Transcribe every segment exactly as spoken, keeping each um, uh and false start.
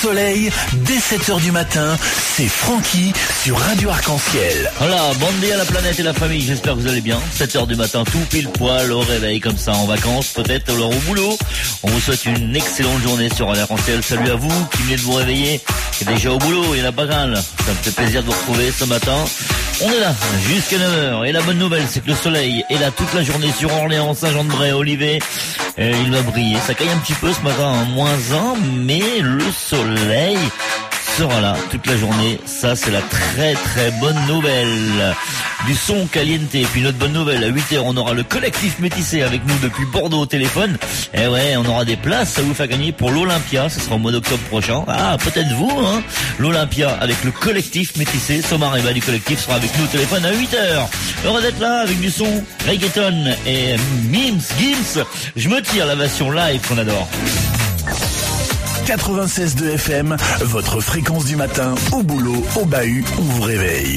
soleil, dès sept heures du matin, c'est Francky sur Radio Arc-en-Ciel. Voilà, bonne nuit à la planète et la famille, j'espère que vous allez bien. sept heures du matin, tout pile poil, au réveil comme ça, en vacances, peut-être, alors au boulot. On vous souhaite une excellente journée sur Radio Arc-en-Ciel. Salut à vous qui venez de vous réveiller, qui est déjà au boulot, il y en a pas mal. Ça me fait plaisir de vous retrouver ce matin. On est là, jusqu'à neuf heures. Et la bonne nouvelle, c'est que le soleil est là toute la journée sur Orléans, Saint-Jean-de-Bray, Olivet. Et il va briller. Ça caille un petit peu ce matin, hein, moins un, mais le soleil sera là toute la journée. Ça, c'est la très très bonne nouvelle. Du son caliente. Et puis notre bonne nouvelle, à huit heures, on aura le collectif métissé avec nous depuis Bordeaux au téléphone. Et ouais, on aura des places à vous faire gagner pour l'Olympia. Ce sera au mois d'octobre prochain. Ah, peut-être vous, hein. L'Olympia avec le collectif métissé. Somar Eva du collectif sera avec nous au téléphone à huit heures. Heureux d'être là avec du son reggaeton et Mims, Gims. Je me tire la version live qu'on adore. quatre-vingt-seize deux F M, votre fréquence du matin, au boulot, au bahut, on vous réveille.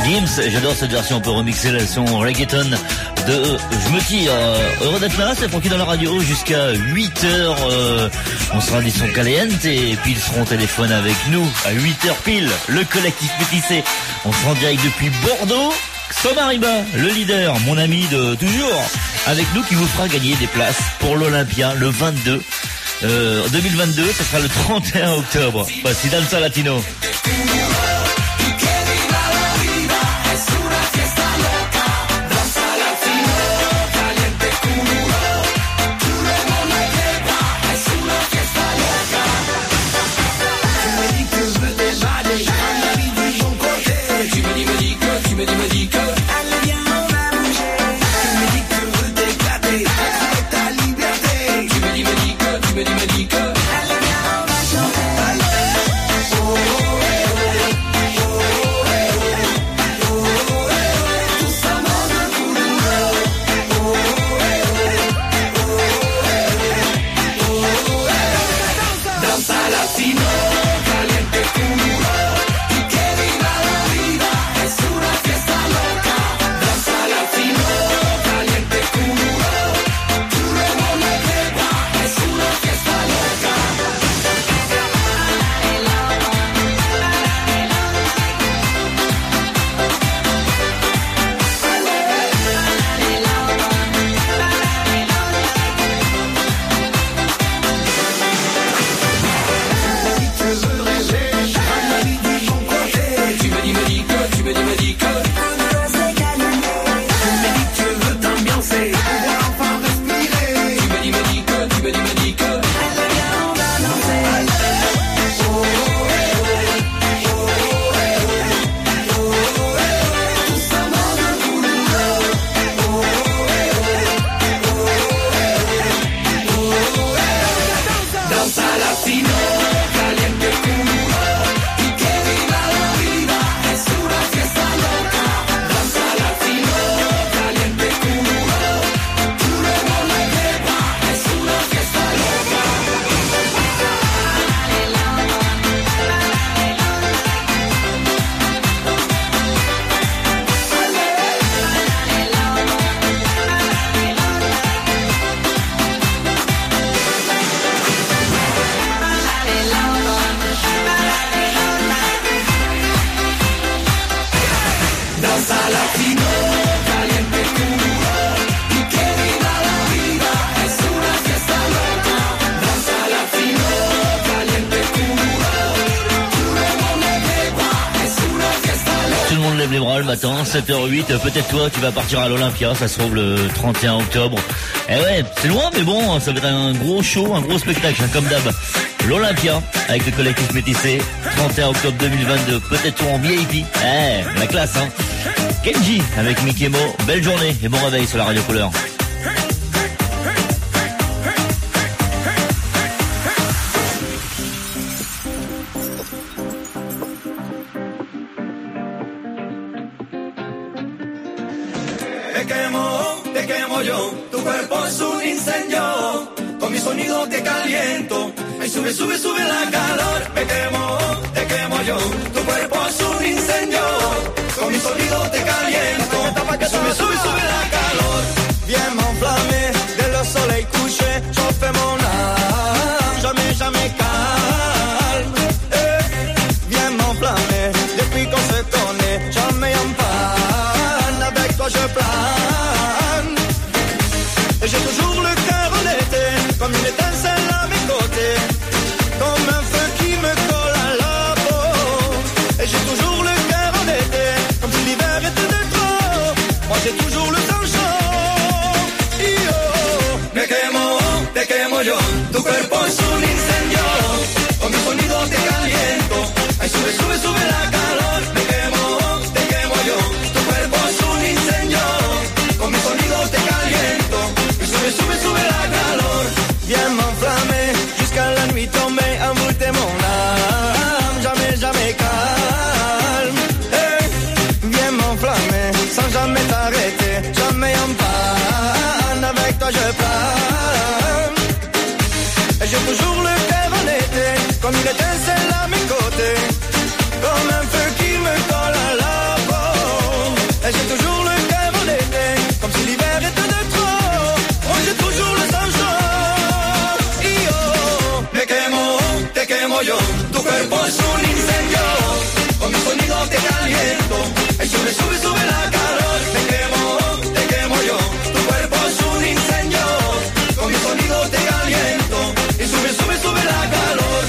Gims, j'adore cette version, on peut remixer la version reggaeton de euh, Je me tire. Euh, heureux d'être là, c'est Francky dans la radio jusqu'à huit heures. Euh, on sera des sons calientes et puis ils seront au téléphone avec nous à huit heures pile. Le collectif Métissé. On sera en direct depuis Bordeaux. Somariba, le leader, mon ami de toujours, avec nous qui vous fera gagner des places pour l'Olympia le vingt-deux. Euh, deux mille vingt-deux, ce sera le trente et un octobre. Voici Danza Latino. sept heures huit, peut-être toi tu vas partir à l'Olympia, ça se trouve le trente et un octobre. Eh ouais, c'est loin mais bon, ça va être un gros show, un gros spectacle, hein, comme d'hab. L'Olympia avec le collectif Métissé, trente et un octobre deux mille vingt-deux, peut-être toi en V I P. Eh, la classe hein. Kenji avec Mickey Mo, belle journée et bon réveil sur la Radio Couleur. Sube, sube, sube la calor, me quemo, te quemo yo. Tu cuerpo es un incendio, con mi sonido te caliento. Sube, sube, sube la calor. Viens m'enflammer, dès le soleil couché, je fais mon âme, jamais, jamais calme. Eh, viens m'enflammer, depuis qu'on se connaît, jamais en panne. Avec toi je plane, et j'ai toujours le cœur en été, comme une étincelle à mes côtés. Comme un feu qui me colle à la peau. Et j'ai toujours le cœur en été, comme si l'hiver était de trop. Moi j'ai toujours le sang chaud. Yo, me quemo, te quemo yo. Tu cuerpo es un incendio, con mi sonido te caliento. Ay, sube, sube, sube la calor. Me quemo, te quemo yo. Tu cuerpo es un incendio, con mi sonido te caliento. Y sube, sube, sube la calor. Viens m'enflammer jusqu'à la nuit tombée, envoûter mon âme, jamais, jamais calme. Hey, viens m'enflammer sans jamais t'arrêter, jamais en panne. Avec toi je plane, et j'ai toujours tu cuerpo es un incendio, con mi sonido te caliento, ay sube, sube, sube la calor, te quemo, te quemo yo, tu cuerpo es un incendio, con mi sonido te caliento, y sube, sube, sube la calor.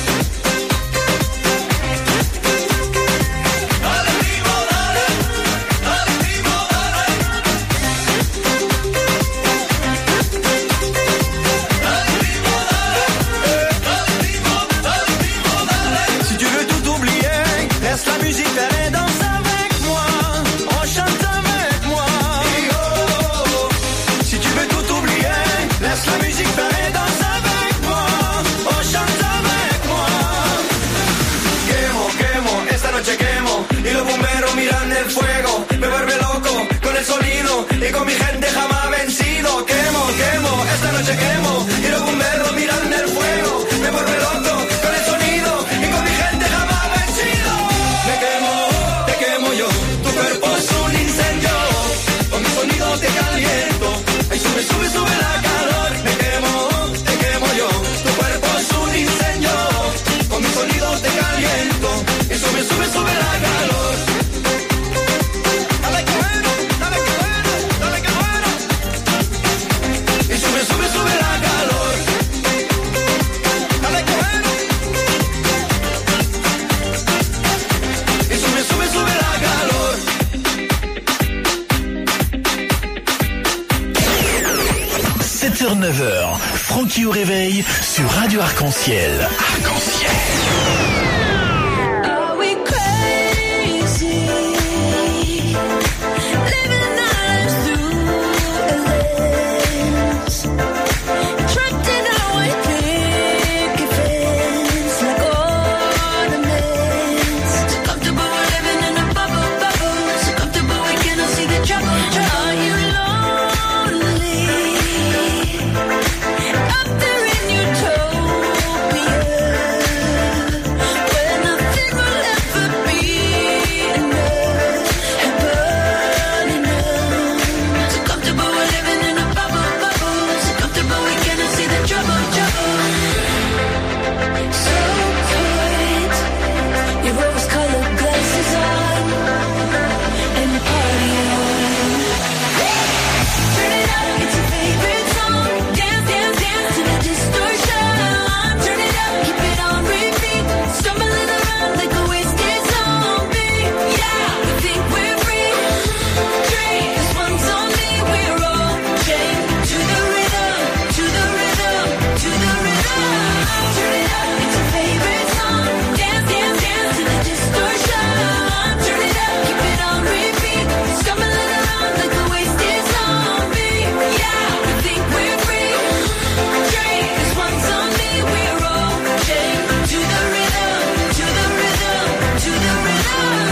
Dale primo, dale, dale primo, dale. Dale primo, dale, dale primo, dale primo, dale. Si tu veux tout oublier, laisse la musique faire et danse avec moi, on chante avec moi. Oh, oh, oh. Si tu veux tout oublier, laisse la musique faire et danse avec moi, on chante avec moi. Quemo, quemo, esta noche quemo, y los bomberos miran el fuego, me vuelve loco con el sonido y con mi gente jamás vencido. Quemo, quemo, esta noche quemo, y los bomberos miran el fuego, me vuelve loco con el sonido y con mi gente jamás vencido. Me quemo, te quemo yo, tu cuerpo es un incendio, con mi sonido te caliento, ay sube, sube, sube la calor. Me quemo, te quemo yo, tu cuerpo es un incendio, con mi sonido te caliento, y sube, sube, sube la calor. Dale que bueno, dale que bueno, dale que bueno, y sube, sube, sube la calor. Dale que bueno, y sube, sube, sube la calor. sept heures neuf heures, Francky au réveil sur Radio Arc-en-Ciel. Arc-en-Ciel. Are we crazy? Living our lives through a lens, trapped in our white picket fence, like ornaments. So comfortable we're living in a bubble, bubble. So comfortable we cannot see the trouble, trouble. Are you lonely? Up there in utopia, where nothing will ever be enough, burn enough. So comfortable we're living in a bubble, bubble. So comfortable we cannot see the trouble, trouble. So put your rose-colored glasses on and party on. Turn it up, it's your favorite song. Dance, dance, dance to the distortion. Turn it up, keep it on repeat. Stumbling around like a wasted zombie. Yeah, we think we're free. Drink, this one's on me. We're all chained to the rhythm, to the rhythm, to the rhythm. Turn it up, it's your favorite song. Dance, dance, dance to the distortion. Turn it up, keep it on repeat. Stumbling around like a wasted zombie. Yeah, we think we're free. Drink, this one's on me. We're all chained to the rhythm, to the rhythm, to the rhythm.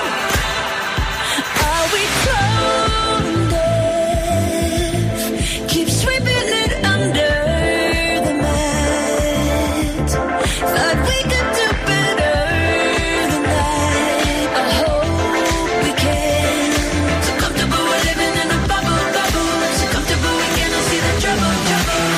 Are we tone deaf? Keep sweeping it under the mat. Thought we could do better than that. I hope we can. So comfortable we're living in a bubble, bubble. So comfortable we cannot see the trouble, trouble.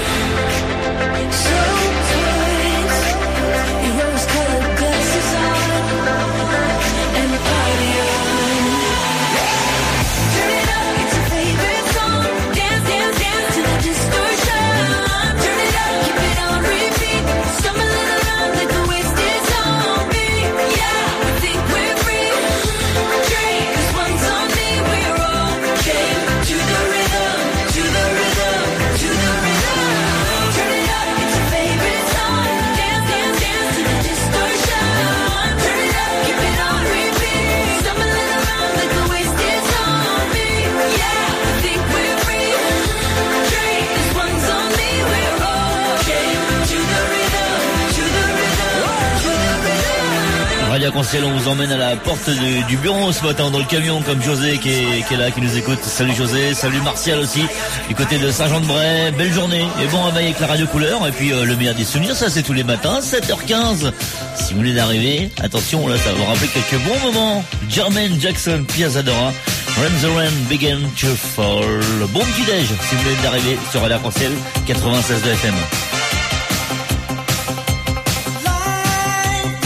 So put your rose-colored glasses on and party on. Turn it up, it's your favorite song. Dance, dance, dance to the distortion. Turn it up, keep it on repeat. Stumbling around like a wasted zombie. Yeah, we think we're free. Drink, this one's on me. We're all chained to the rhythm, to the rhythm, to the rhythm. Turn it up, it's your favorite song. Dance, dance, dance to the distortion. Turn it up, keep it on repeat. Stumbling around like a wasted zombie. Yeah, we think we're free. Drink, this one's on me. We're all chained to the rhythm, to the rhythm, to the rhythm. Radio Arc-en-Ciel, on vous emmène à la porte du, du bureau ce matin dans le camion, comme José qui est, qui est là, qui nous écoute. Salut José, salut Martial aussi, du côté de Saint-Jean-de-Bray. Belle journée et bon réveil avec la radio couleur. Et puis euh, le meilleur des souvenirs, ça c'est tous les matins, sept heures quinze. Si vous venez d'arriver, attention, là ça va vous rappeler quelques bons moments. Jermaine Jackson, Piazzadora, When the Rain Began to Fall. Bon petit déj si vous venez d'arriver sur Radio Arc-en-Ciel quatre-vingt-seize F M. Light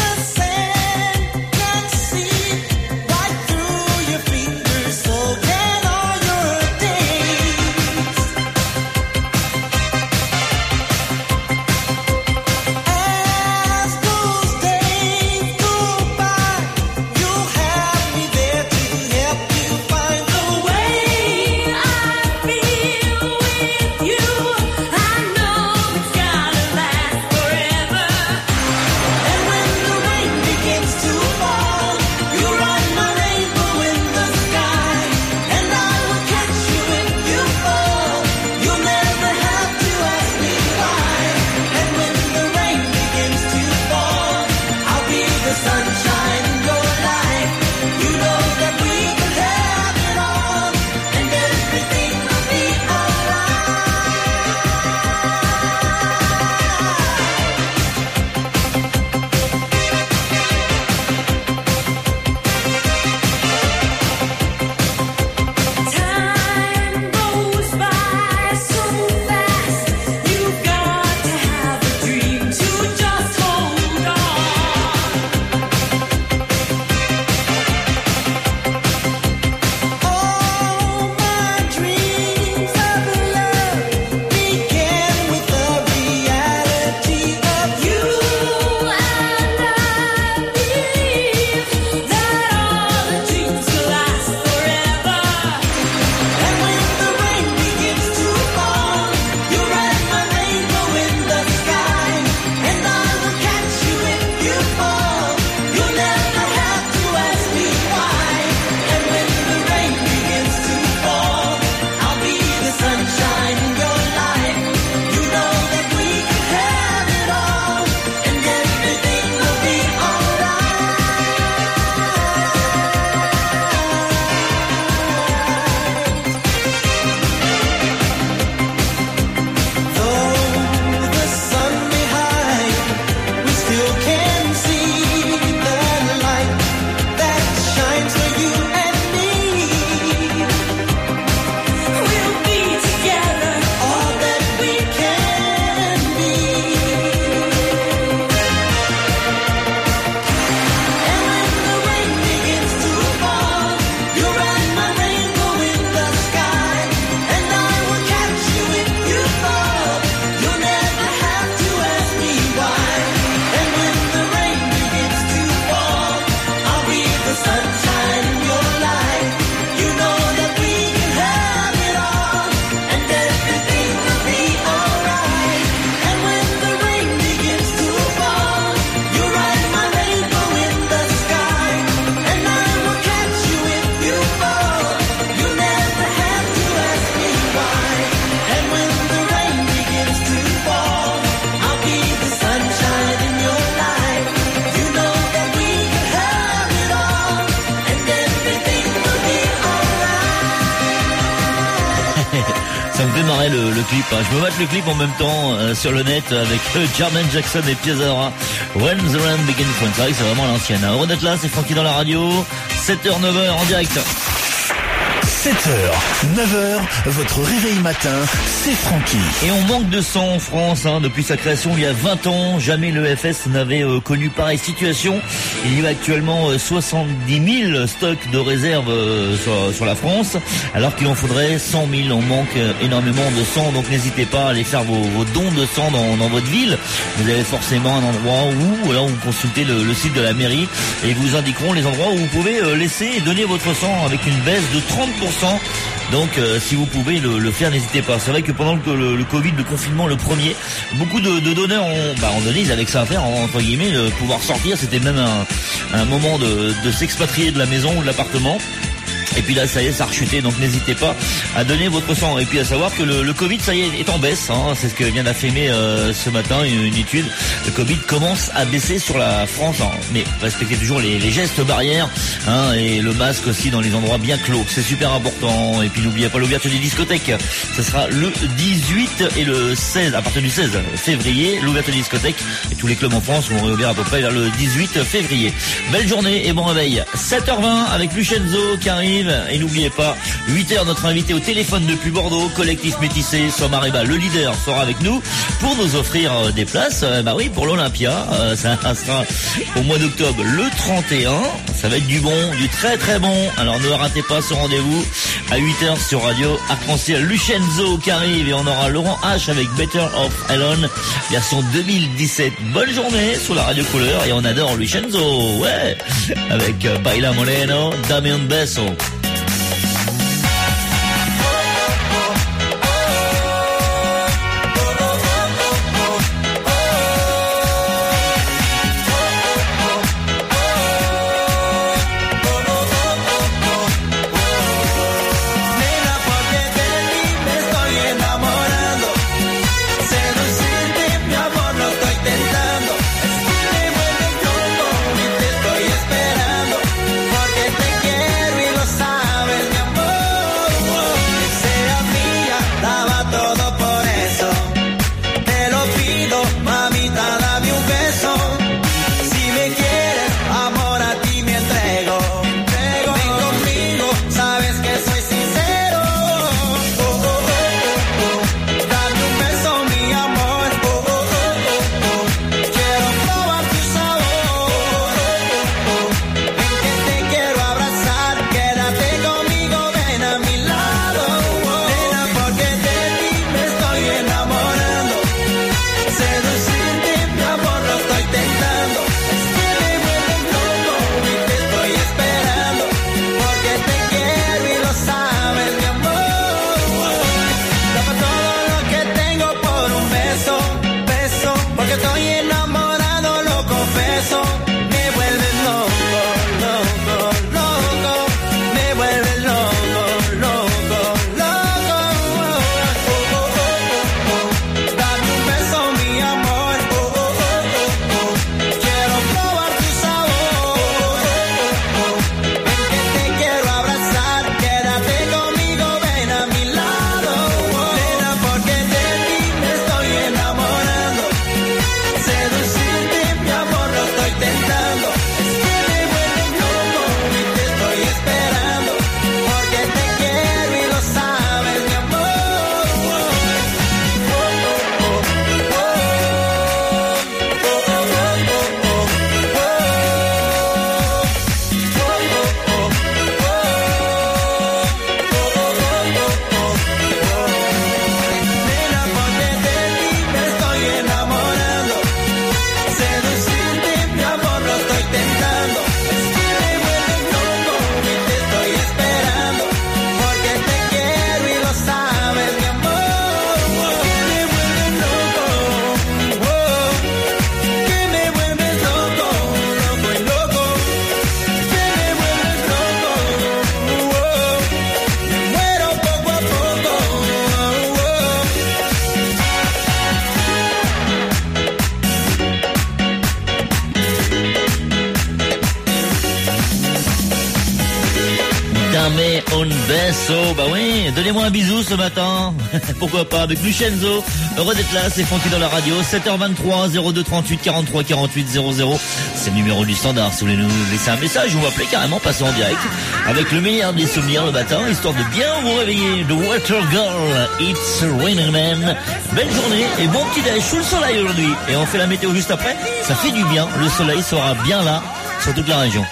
marrer le, le clip. Hein. Je me mate le clip en même temps euh, sur le net avec euh, Jermaine Jackson et Piazza. When the Rain Begins. C'est vrai que c'est vraiment l'ancienne. Hein. Heureux d'être là, c'est Francky dans la radio. sept heures neuf heures en direct. sept heures, neuf heures, votre réveil matin, c'est Francky. Et on manque de sang en France, hein, depuis sa création il y a vingt ans. Jamais le F S n'avait euh, connu pareille situation. Il y a actuellement euh, soixante-dix mille stocks de réserve euh, sur, sur la France, alors qu'il en faudrait cent mille. On manque euh, énormément de sang, donc n'hésitez pas à aller faire vos, vos dons de sang dans, dans votre ville. Vous avez forcément un endroit où, alors vous consultez le, le site de la mairie et ils vous indiqueront les endroits où vous pouvez euh, laisser et donner votre sang avec une baisse de trente pour cent. Donc euh, si vous pouvez le, le faire, n'hésitez pas. C'est vrai que pendant le, le, le Covid, le confinement, le premier, beaucoup de, de donneurs ont, bah, ont donné, ils avaient que ça à faire, entre guillemets, de pouvoir sortir. C'était même un, un moment de, de s'expatrier de la maison ou de l'appartement. Et puis là, ça y est, ça a rechuté, donc n'hésitez pas à donner votre sang. Et puis à savoir que le, le Covid, ça y est, est en baisse. Hein. C'est ce que vient d'affirmer euh, ce matin une, une étude. Le Covid commence à baisser sur la France, hein. Mais respectez toujours les, les gestes barrières, hein, et le masque aussi dans les endroits bien clos. C'est super important. Et puis n'oubliez pas l'ouverture des discothèques. Ce sera le dix-huit et le seize, à partir du seize février, l'ouverture des discothèques. Et tous les clubs en France vont réouvrir à peu près vers le dix-huit février. Belle journée et bon réveil. sept heures vingt avec Lucenzo qui arrive. Et n'oubliez pas, huit heures, notre invité au téléphone depuis Bordeaux, collectif métissé, Somareba, le leader, sera avec nous pour nous offrir euh, des places, euh, bah oui, pour l'Olympia. Euh, ça, ça sera au mois d'octobre le trente et un. Ça va être du bon, du très très bon. Alors ne ratez pas ce rendez-vous à huit heures sur Radio Arc-en-Ciel. Lucenzo qui arrive et on aura Laurent H avec Better of Alone, version deux mille dix-sept. Bonne journée sur la Radio Couleur et on adore Lucenzo, ouais, avec euh, Baila Moreno, Damien Besso. Esperando, porque te quiero y lo sabes. Dame un beso. Bah oui, donnez-moi un bisou ce matin. Pourquoi pas avec Lucenzo. Heureux d'être là, c'est Francky dans la radio. sept heures vingt-trois, zéro deux trente-huit, quarante-trois, quarante-huit, zéro zéro. C'est le numéro du standard. Si vous voulez nous laisser un message, vous m'appelez carrément, passer en direct. Avec le meilleur des souvenirs le matin, histoire de bien vous réveiller. The Water Girl, It's Raining Man. Belle journée et bon petit déj sous le soleil aujourd'hui. Et on fait la météo juste après. Ça fait du bien. Le soleil sera bien là sur toute la région.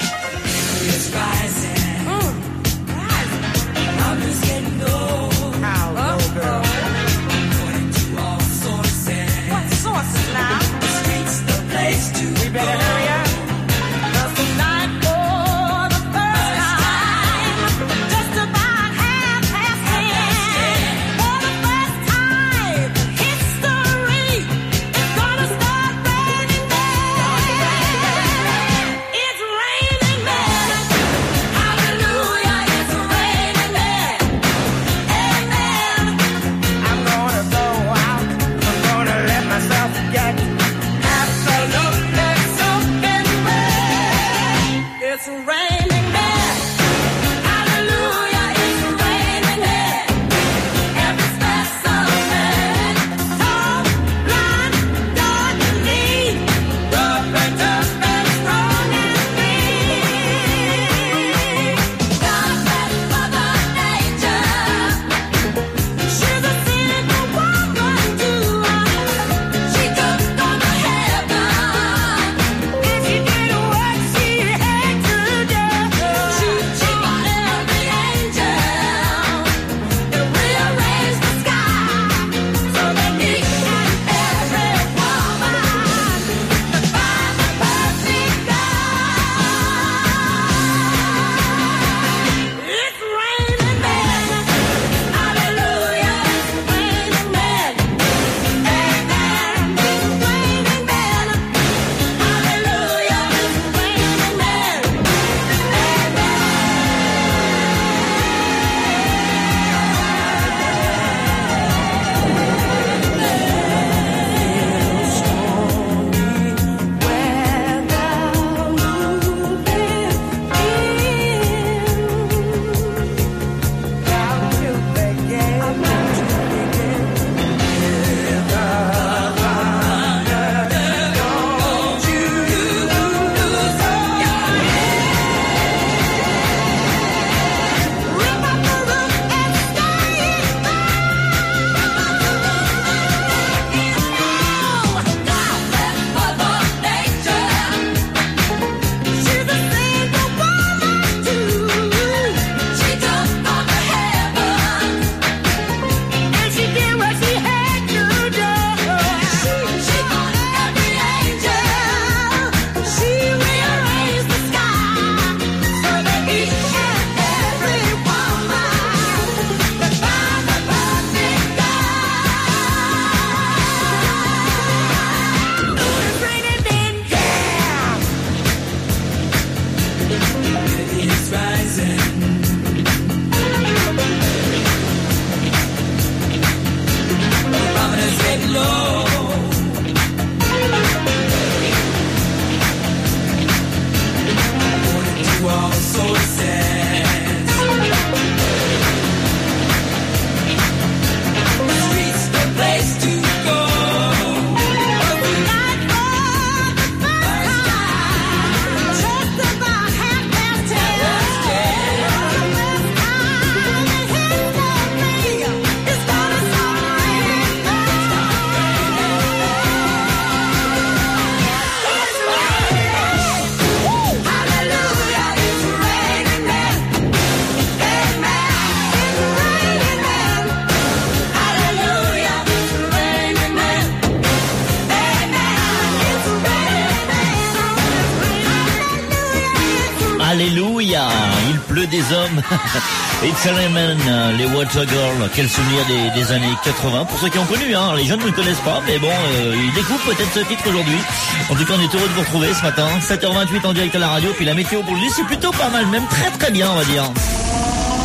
Alléluia, il pleut des hommes. It's a Lemon, les Water Girls. Quel souvenir des, des années quatre-vingts. Pour ceux qui ont connu, hein. Les jeunes ne le connaissent pas, mais bon, euh, ils découvrent peut-être ce titre aujourd'hui. En tout cas, on est heureux de vous retrouver ce matin. sept heures vingt-huit en direct à la radio. Puis la météo pour lui, c'est plutôt pas mal, même très très bien, on va dire.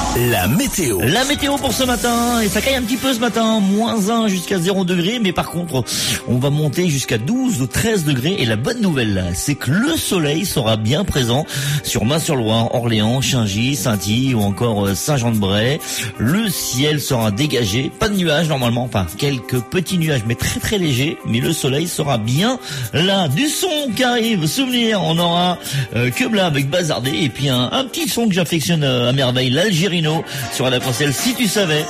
La météo. La météo pour ce matin, et ça caille un petit peu ce matin, moins un jusqu'à zéro degré, mais par contre, on va monter jusqu'à douze ou treize degrés, et la bonne nouvelle là, c'est que le soleil sera bien présent sur Main-sur-Loire, Orléans, Chaingy, Saintilly ou encore Saint-Jean-de-Bray. Le ciel sera dégagé, pas de nuages normalement, enfin quelques petits nuages, mais très très légers, mais le soleil sera bien là. Du son qui arrive, souvenir, on aura euh, Quebla avec Bazardé, et puis un, un petit son que j'affectionne euh, à merveille, l'Algérino sur la Arc-en-Ciel, si tu savais.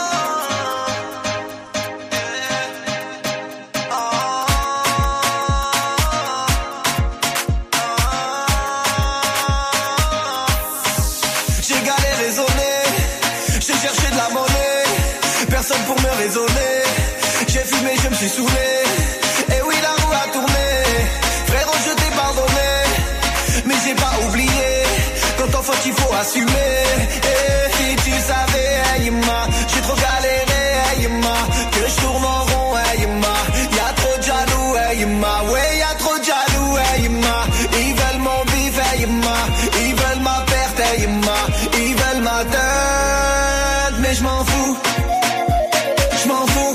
J'ai galéré raisonner, j'ai cherché de la monnaie, personne pour me raisonner. J'ai fumé, je me suis saoulé, et oui la roue a tourné. Frérot, je t'ai pardonné, mais j'ai pas oublié. Quand on faute il faut assumer. Et si tu savais, hey, ma, j'ai trop galéré, hey, ma, que je tourne en rond, hey, ma. Y'a trop de jaloux, hey, ma, ouais y'a trop de jaloux, hey, ma. Ils veulent mon bif, hey, ma, ils veulent ma perte, hey, ma. Ils veulent ma tête, mais je m'en fous. Je m'en fous.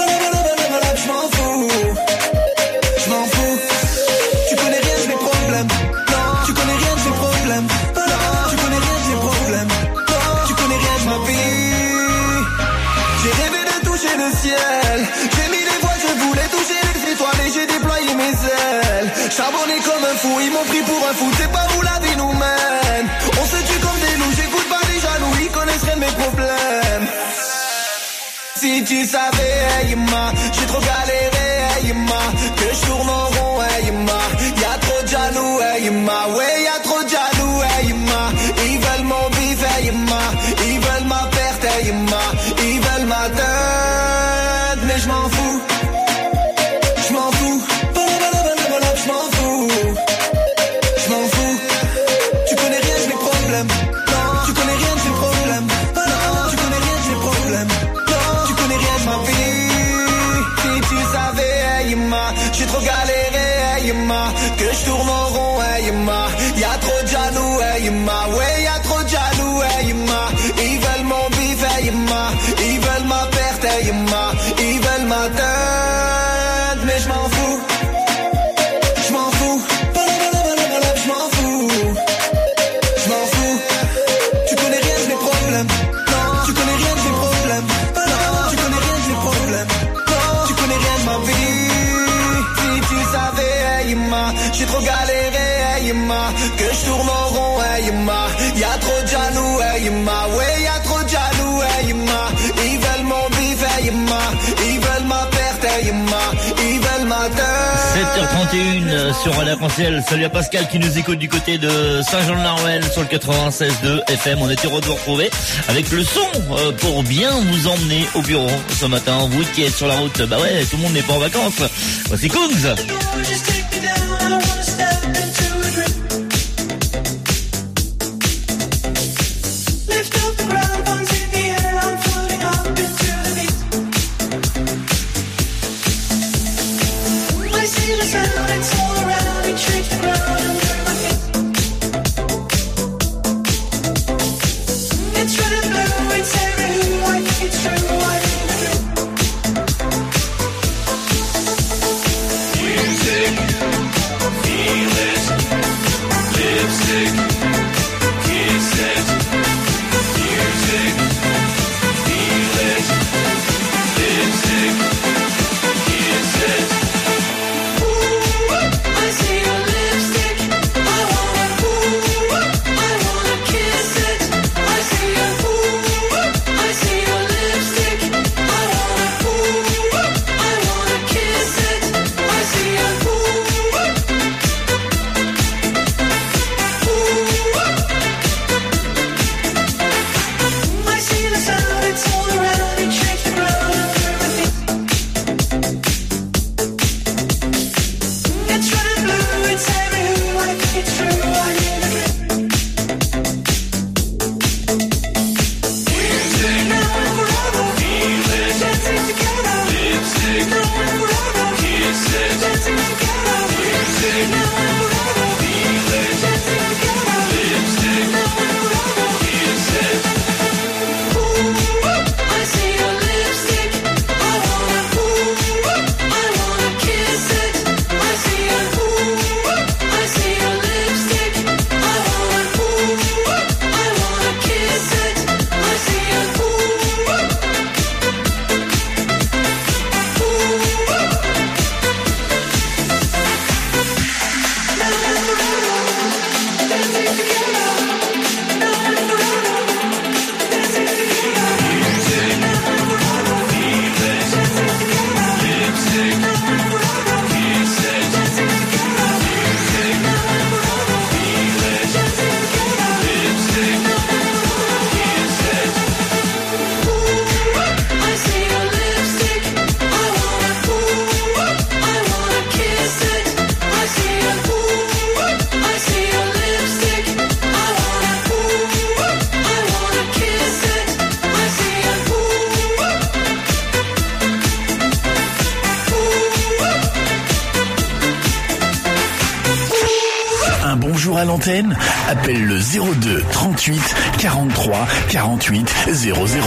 Je m'en fous. Je m'en fous. Tu connais rien de mes problèmes. Non, tu connais rien de mes problèmes. Non, tu connais rien de mes problèmes. Non, tu connais rien de ma vie. J'ai rêvé de toucher le ciel. J'ai mis les voiles, je voulais toucher les étoiles et j'ai déployé mes ailes. Charbonné comme un fou, ils m'ont pris pour un fou. C'est pas où la vie nous mène. On se tue comme des loups, j'écoute pas les jaloux, ils connaissent rien de mes problèmes. Si tu savais, hey, ma, j'ai trop galéré, hey, ma, que je tourne en rond, hey, ma. Y'a trop de jaloux, hey, ma, ouais, y'a trop de jaloux, hey, ma. Ils veulent mon bif, hey, ma, ils veulent ma perte, hey, ma. Ils veulent ma tête, mais je m'en fous. Je m'en fous. Je m'en fous. Je m'en fous. Tu connais rien de mes problèmes. Non, tu connais rien de mes problèmes. Non, tu connais rien de mes problèmes. Non, tu connais rien de ma vie. Si tu savais, hey, ma, j'ai trop galéré, hey, ma, que je tourne en rond, hey, ma. Y'a trop de jaloux, hey, ma, ouais, y'a trop de jaloux, hey, ma. Ils veulent mon bif, hey, ma, ils veulent ma perte, hey, ma. Ils veulent ma tête, mais je m'en fous. Je m'en fous. Je m'en fous. Je m'en fous. Tu connais rien de mes problèmes. Non, tu connais rien de mes problèmes. Non, tu connais rien de mes problèmes. Non, tu connais rien de ma vie. Si tu savais, hey, ma, j'ai trop galéré, hey, ma, que je tourne en rond, hey, ma. Y'a trop de jaloux, hey, ma, ouais, y'a trop de jaloux, hey, ma. Ils veulent mon bif, hey, ma, ils veulent ma perte, hey, ma, ils veulent ma tête. sept heures trente et une sur Arc-en-Ciel. Salut à Pascal qui nous écoute du côté de Saint-Jean-de-Larouelle sur le quatre-vingt-seize deux F M. On était heureux de vous retrouver avec le son euh, pour bien vous emmener au bureau ce matin. Vous qui êtes sur la route, bah ouais, tout le monde n'est pas en vacances. Voici Kungs. Music. À l'antenne, appelle le zéro deux trente-huit quarante-trois quarante-huit zéro zéro.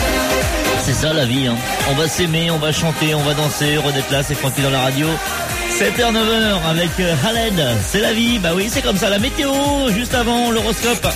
ça la vie, hein. On va s'aimer, on va chanter, on va danser, heureux d'être là, c'est Francky dans la radio. sept heures neuf heures avec Khaled, c'est la vie, bah oui c'est comme ça, la météo, juste avant l'horoscope.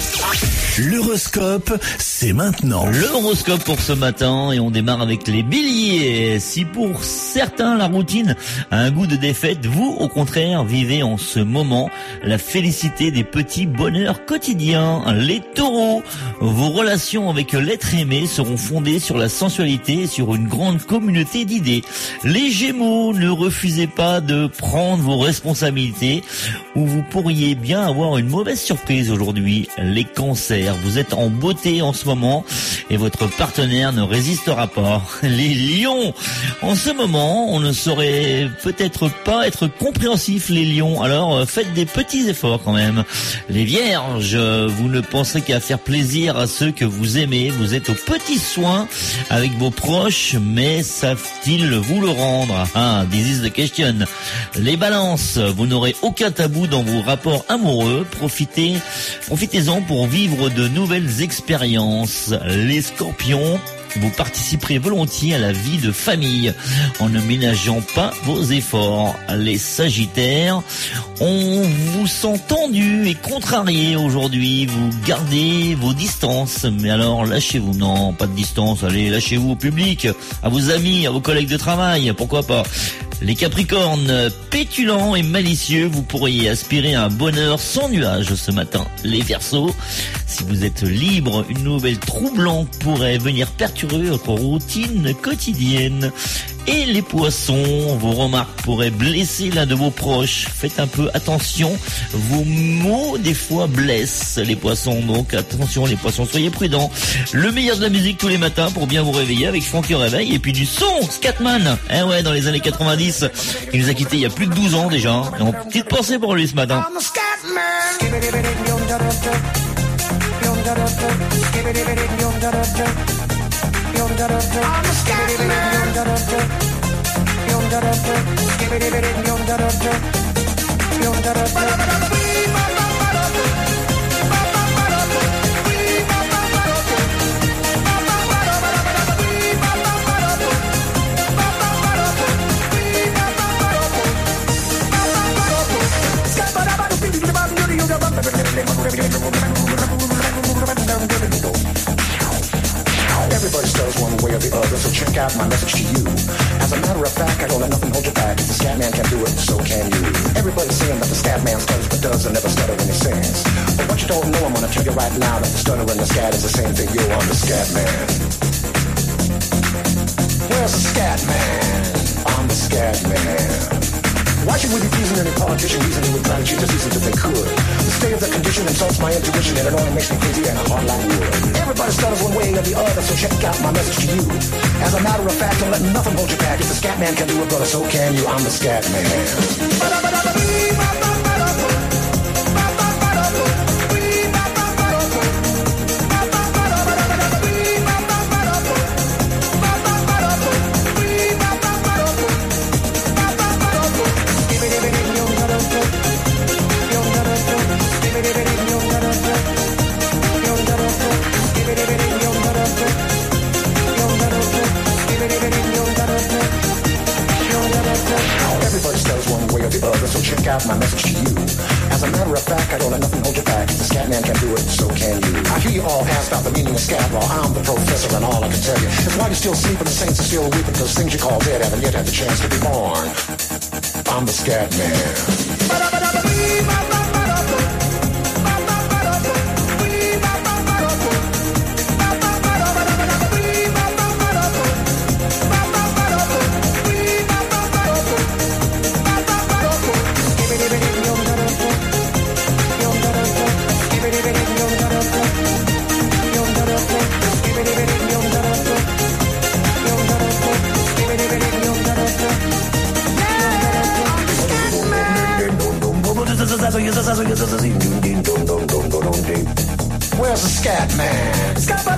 L'horoscope, c'est maintenant. L'horoscope pour ce matin et on démarre avec les béliers. Si pour certains la routine a un goût de défaite, vous au contraire vivez en ce moment la félicité des petits bonheurs quotidiens. Les taureaux, vos relations avec l'être aimé seront fondées sur la sensualité et sur une grande communauté d'idées. Les gémeaux, ne refusez pas de prendre vos responsabilités ou vous pourriez bien avoir une mauvaise surprise aujourd'hui. Les cancers, vous êtes en beauté en ce moment et votre partenaire ne résistera pas. Les lions, en ce moment, on ne saurait peut-être pas être compréhensif les lions, alors faites des petits efforts quand même. Les vierges, vous ne penserez qu'à faire plaisir à ceux que vous aimez, vous êtes aux petits soins avec vos proches, mais savent-ils vous le rendre? Ah, this is the question. Les balances, vous n'aurez aucun tabou dans vos rapports amoureux, profitez, profitez-en pour vivre de nouvelles expériences. Les scorpions, vous participerez volontiers à la vie de famille en ne ménageant pas vos efforts. Les sagittaires, on vous sent tendu et contrarié aujourd'hui. Vous gardez vos distances, mais alors lâchez-vous. Non, pas de distance, allez, lâchez-vous au public, à vos amis, à vos collègues de travail, pourquoi pas. Les capricornes, pétulants et malicieux, vous pourriez aspirer à un bonheur sans nuages ce matin. Les verseaux, si vous êtes libre, une nouvelle troublante pourrait venir perturber votre routine quotidienne. Et les poissons, vos remarques pourraient blesser l'un de vos proches. Faites un peu attention, vos mots des fois blessent les poissons, donc attention les poissons, soyez prudents. Le meilleur de la musique tous les matins pour bien vous réveiller avec Francky au réveil et puis du son, Scatman. Eh ouais, dans les années quatre-vingt-dix, il nous a quittés il y a plus de douze ans déjà. Et on petite pensée pour lui ce matin. Everybody stutters one way or the other, so check out my message to you. As a matter of fact, I don't let nothing hold you back. If the scat man can do it, so can you. Everybody's saying that the scat man stutters but does and never stutter when he sings. But what you don't know, I'm gonna tell you right now that the stutter and the scat is the same thing. Yo, I'm the scat man. Where's the scat man? I'm the scat man. Why should we be pleasing any politician reasoning with gratitude just reasons if they could? The state of the condition insults my intuition and it only makes me crazy and hard like wood. Everybody stutters one way or the other, so check out my message to you. As a matter of fact, don't let nothing hold you back. If the scat man can do it, brother, so can you. I'm the scat man. Everybody stutters one way or the other, so check out my message to you. As a matter of fact, I don't let nothing hold you back. If the scat man can do it, so can you. I hear you all ask about the meaning of scat. Well, I'm the professor and all I can tell you is why you're still sleeping, the saints are still weeping, because things you call dead haven't yet had the chance to be born. I'm the scat man. Where's the scat man?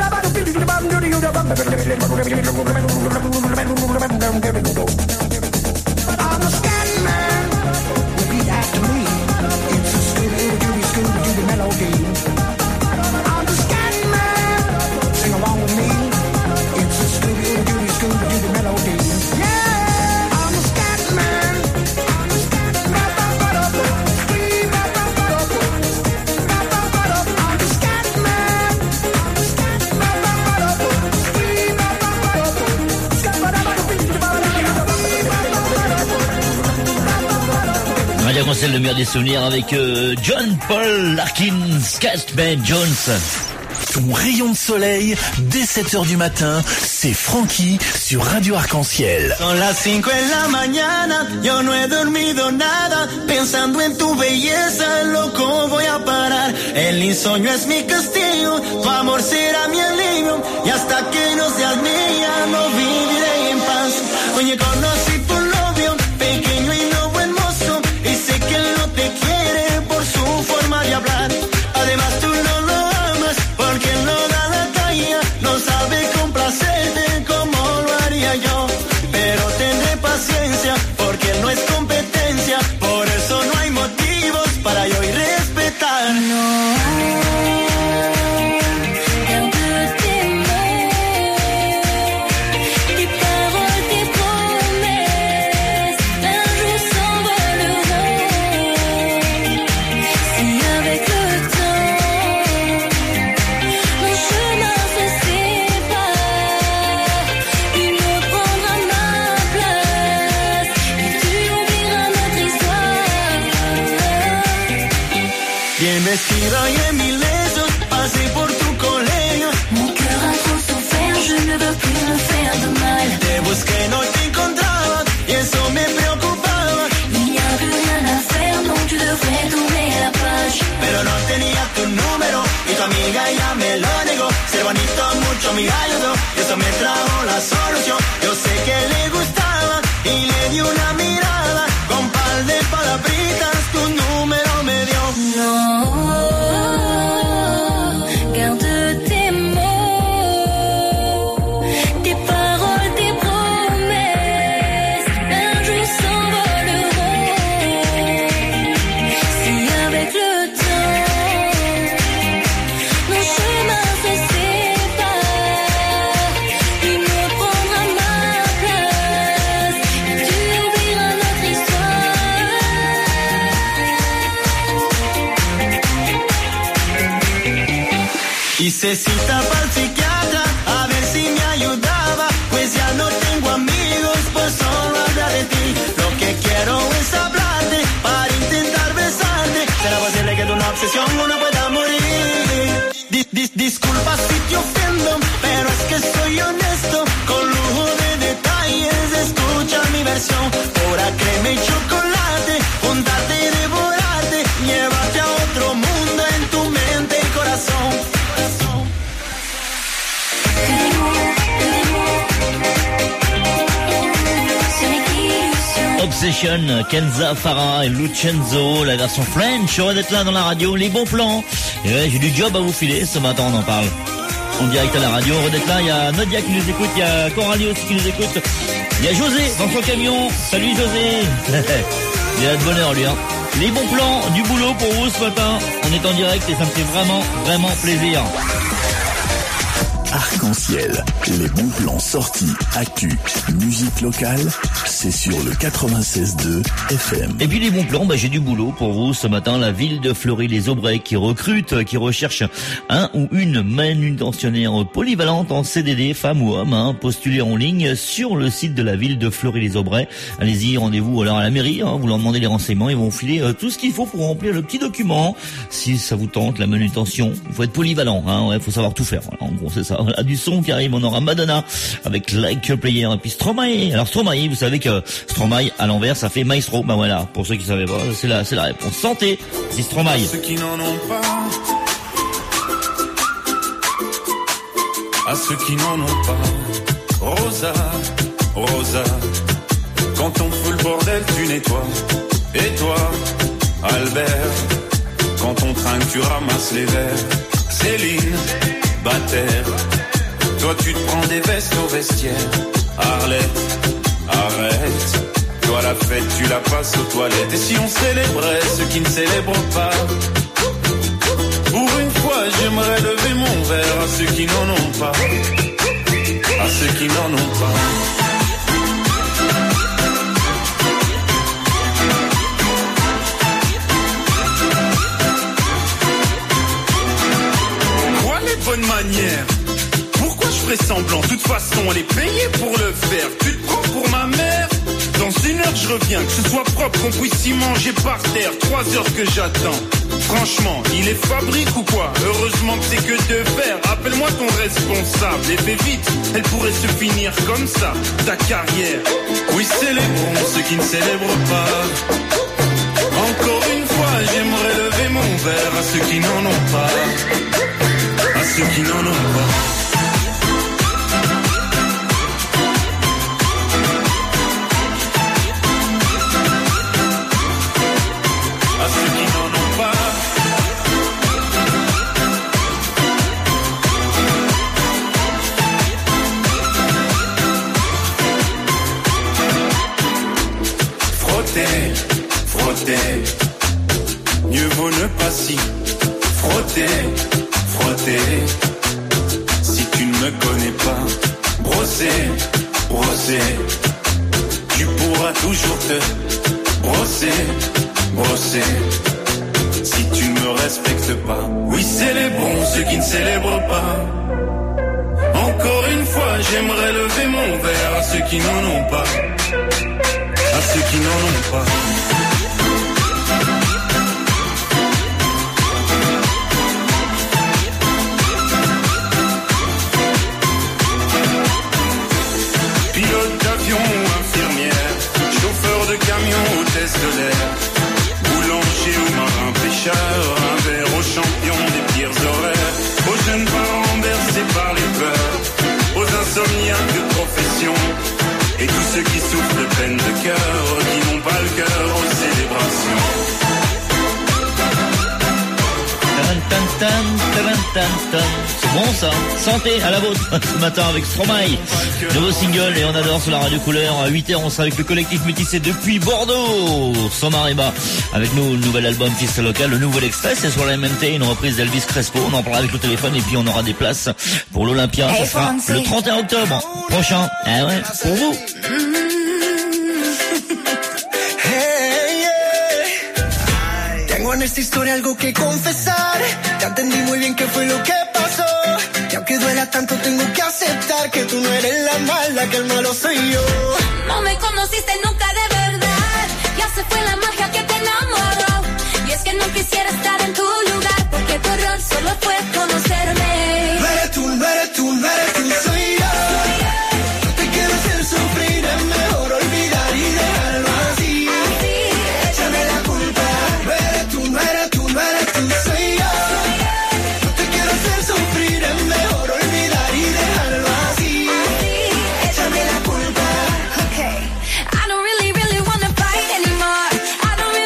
I'm the scat man. Repeat after me. It's a Scooby-Dooby, Scooby-Dooby melody. I'm the scat man. Sing along with me. It's a Scooby-Dooby, Scooby-Dooby melody. Yeah, I'm the scat man. I'm the scat Radio Arc-en-Ciel, le meilleur des souvenirs avec euh, John Paul Larkin, Cast Band Jones. Ton rayon de soleil, dès sept heures du matin, c'est Frankie sur Radio Arc-en-Ciel. Son las cinco en la mañana, yo no he dormido nada, pensando en tu belleza, loco voy a parar. El insomnio es mi castigo, tu amor será mi alivio, y hasta que no seas mía, no viviré en paz. Oye, conocí tu novio, pequeño y no buen mozo, y sé que él no te quiere por su forma de hablar. Además tú no lo amas, porque él no da la talla, no sabe complacerte como lo haría yo. Pero tendré paciencia, porque él no es competencia, por eso no hay motivos para yo ir respetar. No. Vestido y en mil besos, pasé por tu colegio. Mon cœur a trop souffert, je ne veux plus me faire de mal. Te busqué, no te encontraba, y eso me preocupaba. Il n'y a plus rien à faire, non, tu devrais tourner la page. Pero no tenía tu número, y tu amiga ya me lo negó. Ser bonito mucho me ayudó, y eso me trajo la solución. Yo sé que le gustaba, y le di una mirada. Con par de palabritas, tu número me dio. No. Hice cita para el psiquiatra, a ver si me ayudaba, pues ya no tengo amigos, pues solo hablar de ti. Lo que quiero es hablarte, para intentar besarte. ¿Será posible que de una obsesión uno pueda morir? Dis, dis, disculpa si te ofendo, pero es que soy honesto, con lujo de detalles, escucha mi versión. Pura crema y chocolate, juntarte y devorarte, llévate a otro mundo en tu mente y corazón. Obsession, Kenza Farah et Lucenzo, la version French, heureux d'être là dans la radio, les bons plans. Et ouais, j'ai du job à vous filer, ce matin on en parle. En direct à la radio, heureux d'être là, il y a Nadia qui nous écoute, il y a Coralie aussi qui nous écoute. Il y a José dans son camion, salut José. Il a de bonheur lui, hein. Les bons plans, du boulot pour vous ce matin. On est en direct et ça me fait vraiment, vraiment plaisir. Arc-en-Ciel, les bons plans sortis, actu, musique locale, c'est sur le quatre-vingt-seize deux F M. Et puis les bons plans, bah, j'ai du boulot pour vous ce matin. La ville de Fleury-les-Aubrais qui recrute, qui recherche un ou une manutentionnaire polyvalente en C D D, femme ou homme, hein, postulée en ligne sur le site de la ville de Fleury-les-Aubrais. Allez-y, rendez-vous alors à la mairie, hein, vous leur demandez les renseignements, ils vont filer euh, tout ce qu'il faut pour remplir le petit document. Si ça vous tente, la manutention, il faut être polyvalent, hein, ouais, faut savoir tout faire. Voilà, en gros, c'est ça. Voilà, du son qui arrive, on aura Madonna avec Like a Player et puis Stromae. Alors Stromae, vous savez que Stromae à l'envers ça fait Maestro. Bah voilà, pour ceux qui savaient pas, c'est la, c'est la réponse. Santé, c'est Stromae. Ceux qui n'en ont pas, à ceux qui n'en ont pas, Rosa, Rosa, quand on fout le bordel tu nettoies. Et toi, Albert, quand on trinque tu ramasses les verres. Céline, Bataire, toi tu te prends des vestes au vestiaire. Arlette, arrête, toi la fête tu la passes aux toilettes. Et si on célébrait ceux qui ne célèbrent pas, pour une fois j'aimerais lever mon verre à ceux qui n'en ont pas, à ceux qui n'en ont pas. Quoi les bonnes manières? Pourquoi je ferais semblant? De toute façon, on est payé pour le faire. Tu te prends pour ma mère? Dans une heure je reviens, que ce soit propre, qu'on puisse y manger par terre. Trois heures que j'attends. Franchement, il est fabrique ou quoi? Heureusement que c'est que de faire. Appelle-moi ton responsable et fais vite, elle pourrait se finir comme ça, ta carrière. Oui, célébrons ceux qui ne célèbrent pas. Encore une fois, j'aimerais lever mon verre à ceux qui n'en ont pas. À ceux qui n'en ont pas. Mieux vaut ne pas s'y frotter, frotter. Si tu ne me connais pas, brosser, brosser. Tu pourras toujours te brosser, brosser. Si tu ne me respectes pas, oui célébrons ceux qui ne célèbrent pas. Encore une fois, j'aimerais lever mon verre à ceux qui n'en ont pas. À ceux qui n'en ont pas. Pilote d'avion ou infirmière, chauffeur de camion, hôtesse de l'air, boulanger ou marin pêcheur, un verre aux champions des pires horaires, aux jeunes parents bercés par les peurs, aux insomniaques de profession. Et tous ceux qui souffrent de peine de cœur, qui n'ont pas le cœur aux célébrations. C'est bon ça. Santé à la vôtre ce matin avec Stromae. Nouveau single et on adore sur la radio couleur. À huit heures on sera avec le collectif métissé depuis Bordeaux. Somareba avec nous le nouvel album Fils Local, le nouveau Express. C'est sur la M M T, une reprise d'Elvis Crespo. On en parlera avec le téléphone et puis on aura des places pour l'Olympia. Ça sera le trente et un octobre prochain. Ah ouais, pour vous. En esta historia algo que confesar. Ya entendí muy bien qué fue lo que pasó. Y aunque duela tanto tengo que aceptar que tú no eres la mala, que el malo soy yo. No me conociste nunca de verdad. Ya se fue la magia que te enamoró. Y es que no quisiera estar en tu lugar, porque tu error solo fue conocerme. No eres tú, no eres tú, no eres tú, soy yo. No te quiero hacer sufrir, es mejor olvidar y dejarlo así. Échame la culpa. No eres tú, no eres tú, soy yo. No te quiero hacer sufrir, es mejor olvidar y dejarlo así. Échame la culpa. Okay. I don't really, really wanna fight anymore. I don't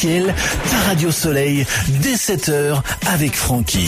Arc-en-Ciel, ta radio soleil, dès sept heures avec Francky.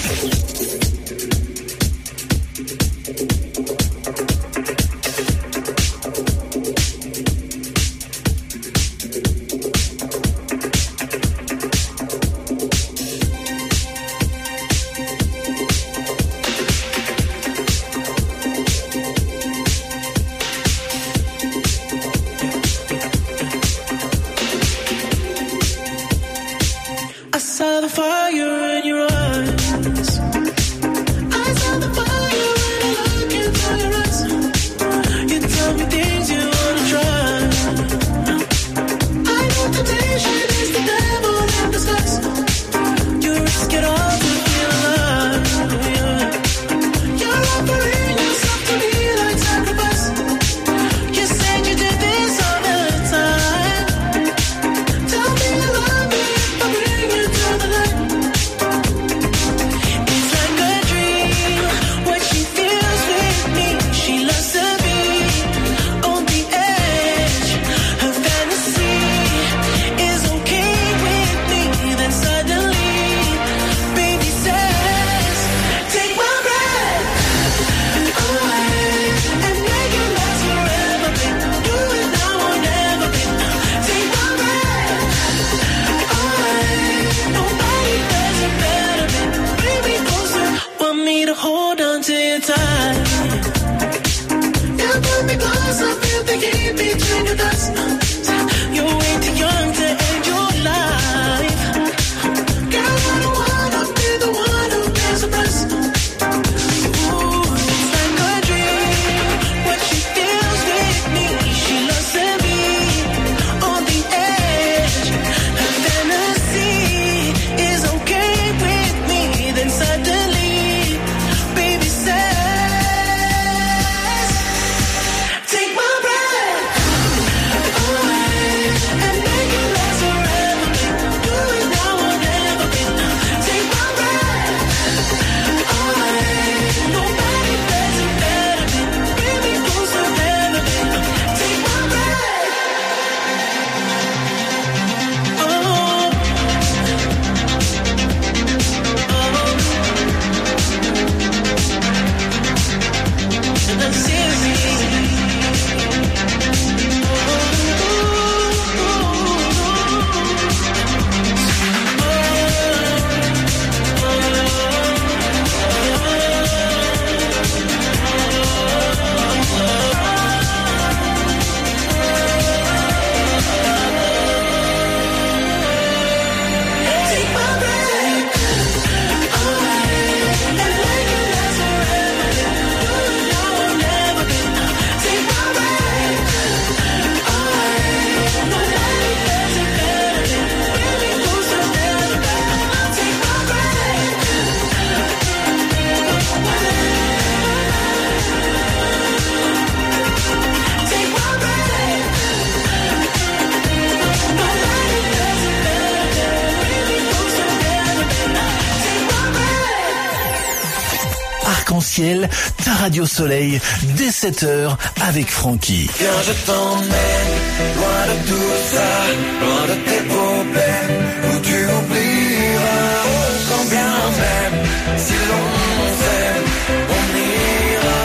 Arc-en-Ciel, ta radio soleil, dès sept heures avec Francky. Viens, je t'emmène loin de tout ça, loin de tes problèmes, où tu oublieras. Oh, quand bien même, si l'on s'aime, on ira.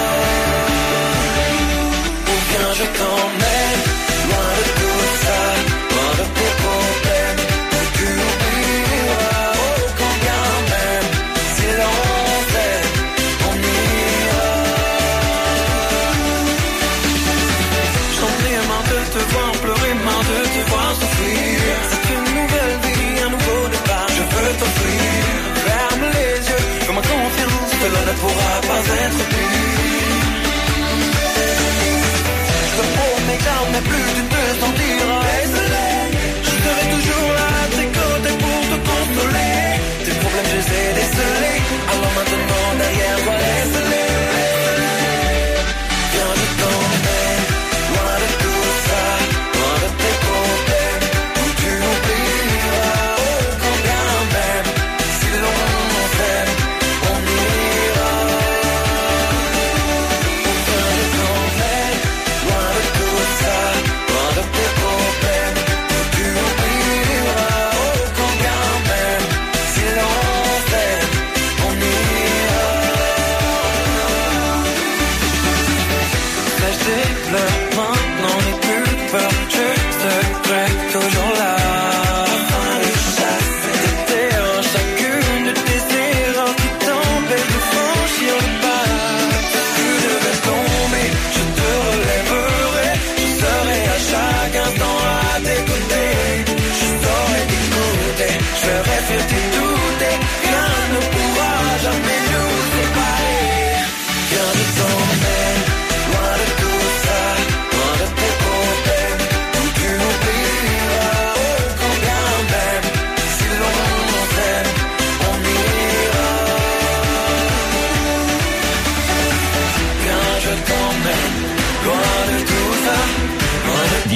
Ou bien je t'emmène loin de tout ça, loin de tes problèmes, où tu oublieras. Oh, quand bien même, si l'on s'aime, on ira. J'en prie, marre de te voir pleurer, marre de te voir souffrir. C'est une nouvelle vie, un nouveau départ, je veux t'offrir. Ferme les yeux, comme un con.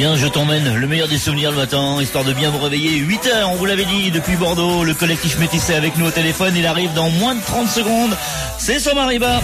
Bien, je t'emmène le meilleur des souvenirs le matin, histoire de bien vous réveiller. huit heures, on vous l'avait dit, depuis Bordeaux, le collectif Métissé avec nous au téléphone, il arrive dans moins de trente secondes. C'est Somariba.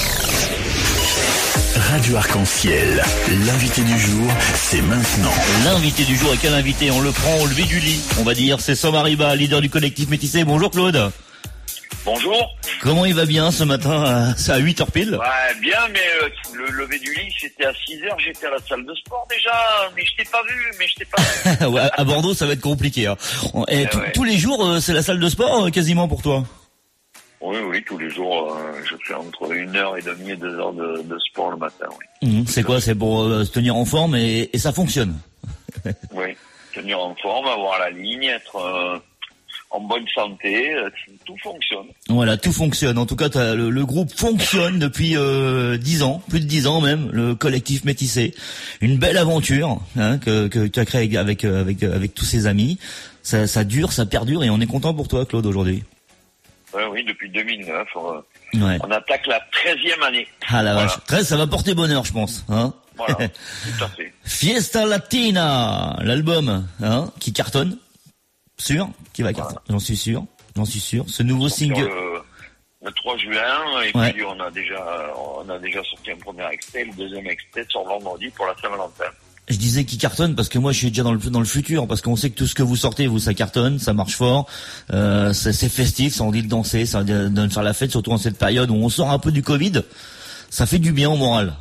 Radio Arc-en-Ciel, l'invité du jour, c'est maintenant. L'invité du jour, et quel invité? On le prend au lever du lit, on va dire. C'est Somariba, leader du collectif Métissé. Bonjour Claude. Bonjour. Comment il va bien ce matin? C'est à huit heures pile. Ouais, bien, mais euh, le lever du lit, c'était à six heures, j'étais à la salle de sport déjà, mais je t'ai pas vu, mais je t'ai pas vu. Ouais, à Bordeaux, ça va être compliqué. Hein. Et Eh t- ouais. Tous les jours, euh, c'est la salle de sport euh, quasiment pour toi? Oui, oui, tous les jours, euh, je fais entre une heure et demie et deux heures de, de sport le matin, oui. Mmh, c'est quoi? C'est pour euh, se tenir en forme et, et ça fonctionne. Oui, tenir en forme, avoir la ligne, être euh, en bonne santé, euh, tout fonctionne. Voilà, tout fonctionne. En tout cas, t'as- le, le groupe fonctionne depuis euh, dix ans, plus de dix ans même, le collectif Métissé. Une belle aventure hein, que, que tu as créée avec, euh, avec, euh, avec tous ses amis. Ça, ça dure, ça perdure et on est content pour toi, Claude, aujourd'hui. Ouais, oui, depuis deux mille neuf, euh, Ouais. on attaque la treizième année. Ah la Voilà. vache. treize, ça va porter bonheur, je pense. Hein. Voilà, tout à fait. Fiesta Latina, l'album hein, qui cartonne. Sûr qui va cartonner. J'en suis sûr. J'en suis sûr. Ce nouveau Sur single. le, le trois juin, et Ouais. puis on a déjà on a déjà sorti un premier extrait, le deuxième extrait sur vendredi pour la Saint-Valentin. Je disais qu'il cartonne parce que moi je suis déjà dans le dans le futur, parce qu'on sait que tout ce que vous sortez, vous, ça cartonne, ça marche fort, euh, c'est, c'est festif, ça envie de danser, ça envie de, de faire la fête, surtout en cette période où on sort un peu du Covid. Ça fait du bien au moral.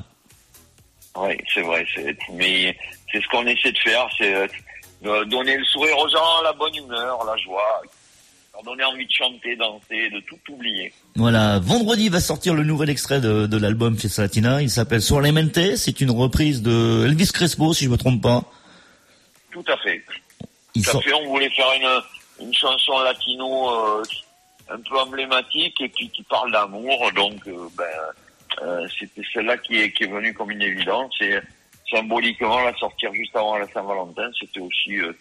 Oui, c'est vrai, c'est, mais c'est ce qu'on essaie de faire, c'est euh, de donner le sourire aux gens, la bonne humeur, la joie, leur donner envie de chanter, danser, de tout oublier. Voilà, vendredi va sortir le nouvel extrait de, de l'album Fiesta Latina, il s'appelle Suavemente, c'est une reprise de Elvis Crespo, si je me trompe pas. Tout à fait. Il Tout à sort... fait, on voulait faire une, une chanson latino euh, un peu emblématique et puis qui parle d'amour, donc euh, ben euh, c'était celle-là qui est, qui est venue comme une évidence et symboliquement la sortir juste avant la Saint-Valentin, c'était aussi euh,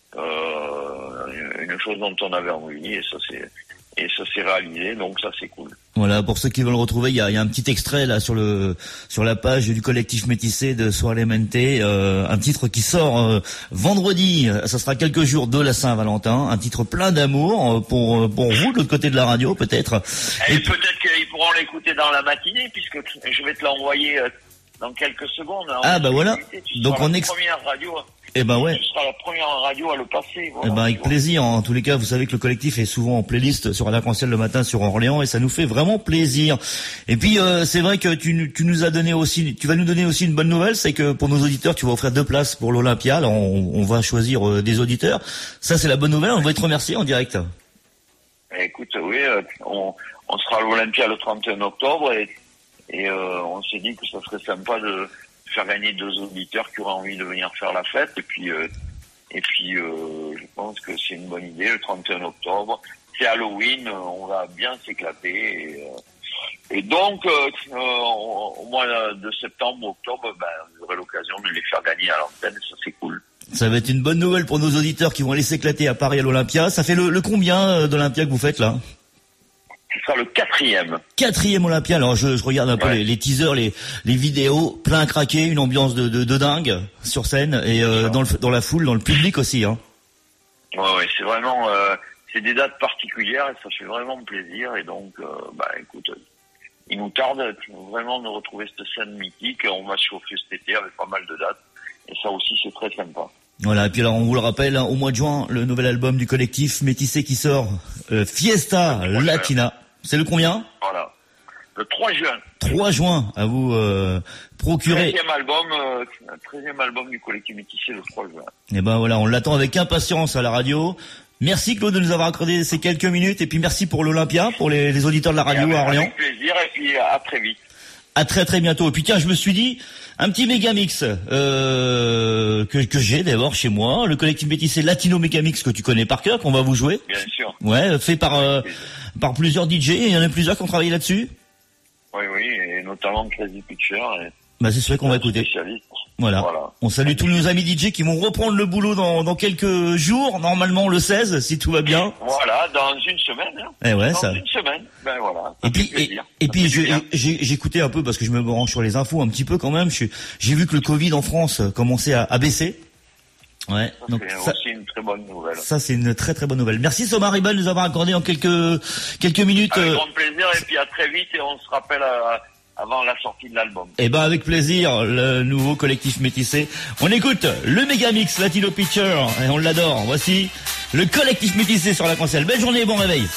euh, une chose dont on avait envie et ça c'est et ça s'est réalisé, donc ça c'est cool. Voilà, pour ceux qui veulent le retrouver, il y a, il y a un petit extrait là sur le sur la page du collectif Métissé de Suavemente, euh, un titre qui sort euh, vendredi, ça sera quelques jours de la Saint-Valentin, un titre plein d'amour euh, pour pour vous de l'autre côté de la radio peut-être. Et, et peut-être qu'ils pourront l'écouter dans la matinée puisque je vais te l'envoyer euh, dans quelques secondes. Hein, Ah bah voilà. Tu Donc seras on la ex... première radio. Eh ben ouais. Tu seras la première radio à le passer. Voilà, Eh ben avec tu vois. plaisir. En tous les cas, vous savez que le collectif est souvent en playlist sur Radio Arc-en-Ciel le matin sur Orléans et ça nous fait vraiment plaisir. Et puis euh, c'est vrai que tu, nu- tu nous as donné aussi, tu vas nous donner aussi une bonne nouvelle, c'est que pour nos auditeurs, tu vas offrir deux places pour l'Olympia. Alors, on, on va choisir euh, des auditeurs. Ça c'est la bonne nouvelle. On va te remercier en direct. Écoute, oui, euh, on, on sera à l'Olympia le trente et un octobre et, et euh, on s'est dit que ça serait sympa de faire gagner deux auditeurs qui auraient envie de venir faire la fête. Et puis, euh, et puis euh, je pense que c'est une bonne idée. Le trente et un octobre, c'est Halloween, on va bien s'éclater. Et, euh, et donc, euh, euh, au mois de septembre, octobre, ben, vous aurez l'occasion de les faire gagner à l'antenne. Ça, c'est cool. Ça va être une bonne nouvelle pour nos auditeurs qui vont aller s'éclater à Paris à l'Olympia. Ça fait le, le combien euh, d'Olympia que vous faites là? Ce sera le quatrième. Quatrième Olympia. Alors je, je regarde un peu Ouais. les, les teasers, les, les vidéos, plein à craquer, une ambiance de, de, de dingue sur scène et euh, dans, le, dans la foule, dans le public aussi. Hein. Ouais, ouais, c'est vraiment, euh, c'est des dates particulières et ça fait vraiment plaisir. Et donc, euh, bah, écoute, il nous tarde vraiment de retrouver cette scène mythique. On va se chauffer cet été avec pas mal de dates. Et ça aussi, c'est très sympa. Voilà. Et puis alors on vous le rappelle, hein, au mois de juin, le nouvel album du collectif Métissé qui sort, euh, Fiesta Latina. C'est le combien? Voilà. Le trois juin. trois juin. À vous euh, procurer. treizième album, euh, treizième album du collectif Métissé le trois juin. Et ben voilà, on l'attend avec impatience à la radio. Merci Claude de nous avoir accordé ces quelques minutes et puis merci pour l'Olympia, pour les, les auditeurs de la radio avec, à Orléans. Avec plaisir et puis à très vite. À très très bientôt. Et puis tiens, je me suis dit, un petit mégamix euh, que, que j'ai d'abord chez moi, le collectif Métissé Latino Mégamix que tu connais par cœur, qu'on va vous jouer. Bien sûr. Ouais, fait par euh, par plusieurs D J, il y en a plusieurs qui ont travaillé là-dessus. Oui, oui, et notamment Crazy Pitcher. Et Bah c'est celui qu'on va écouter. spécialiste. Voilà. Voilà. On salue tous nos amis D J qui vont reprendre le boulot dans, dans quelques jours, normalement le seize, si tout va bien. Voilà, dans une semaine. Hein. Eh ouais, dans ça. une semaine, ben voilà. Ça Et puis, fait plaisir. et, et Ça puis fait je- plaisir. j'ai j'ai écouté un peu parce que je me branche sur les infos un petit peu quand même. Je- J'ai vu que le Covid en France commençait à, à baisser. Ouais. Ça, Donc c'est ça, aussi une très bonne nouvelle. ça c'est une très très bonne nouvelle. Merci Soma Riba de nous avoir accordé en quelques quelques minutes. Avec euh, grand plaisir, et puis à très vite, et on se rappelle à, avant la sortie de l'album. Eh ben avec plaisir, le nouveau collectif métissé. On écoute le Megamix Latino Picture et on l'adore. Voici le collectif métissé sur la Cancel. Belle journée et bon réveil.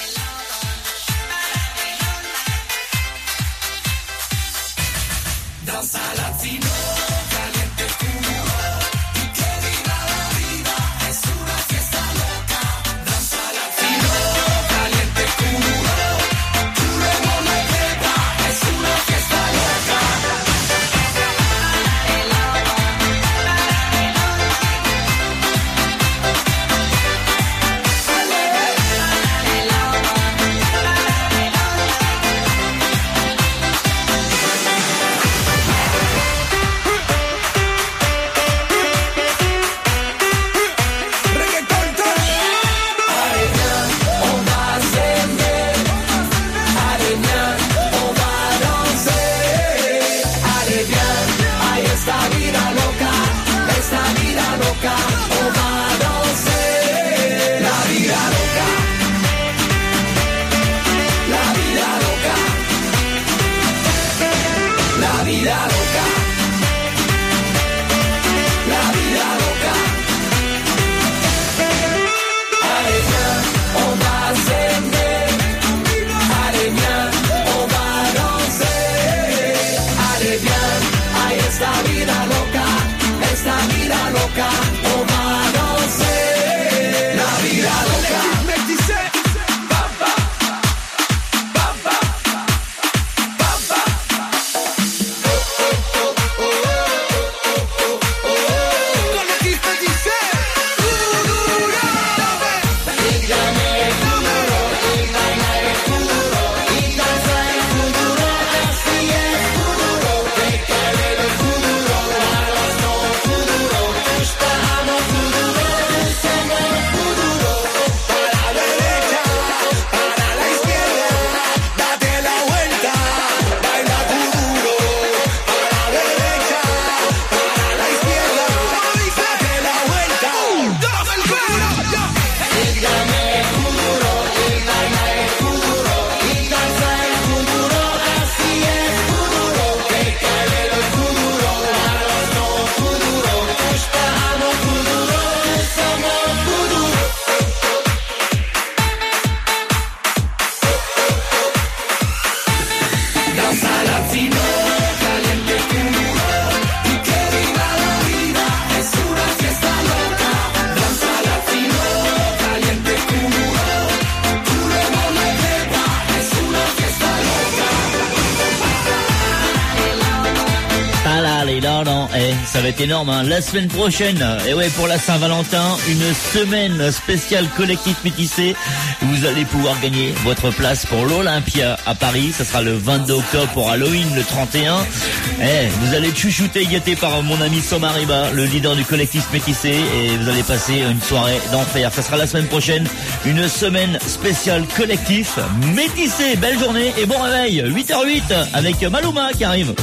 Ça va être énorme, hein. La semaine prochaine, et ouais, pour la Saint-Valentin, une semaine spéciale collectif métissé. Vous allez pouvoir gagner votre place pour l'Olympia à Paris. Ça sera le vingt-deux octobre pour Halloween, le trente et un. Eh, vous allez être chouchouté, gâté par mon ami Soma Riba, le leader du collectif métissé, et vous allez passer une soirée d'enfer. Ça sera la semaine prochaine, une semaine spéciale collectif métissé. Belle journée et bon réveil. huit heures huit avec Maluma qui arrive.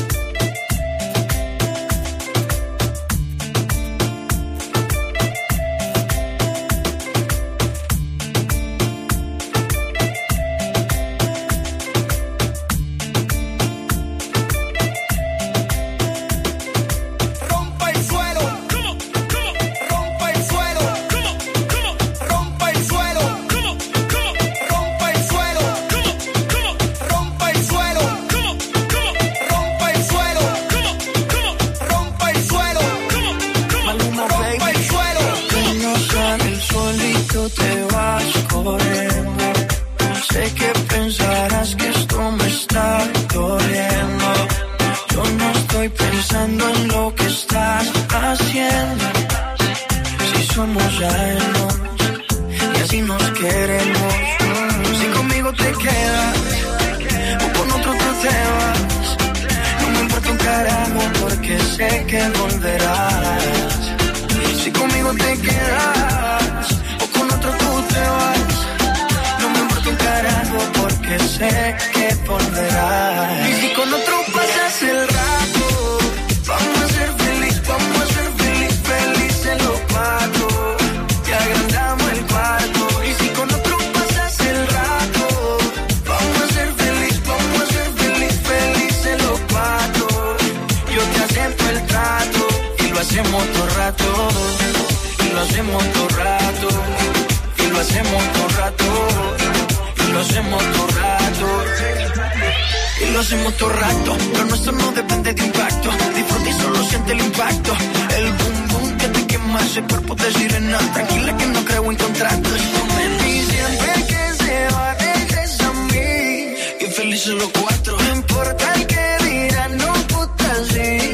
Vamos a ser feliz, vamos a ser feliz, felices los cuatro. hacemos todo rato. Y lo hacemos todo rato. Lo nuestro no depende de impacto. Disfruta y solo siente el impacto. El boom boom que te quema ese cuerpo de sirena. Tranquila que no creo en contratos. Y siempre que se va regresa a mí. Y felices los cuatro. No importa el que dirán, no puta sí.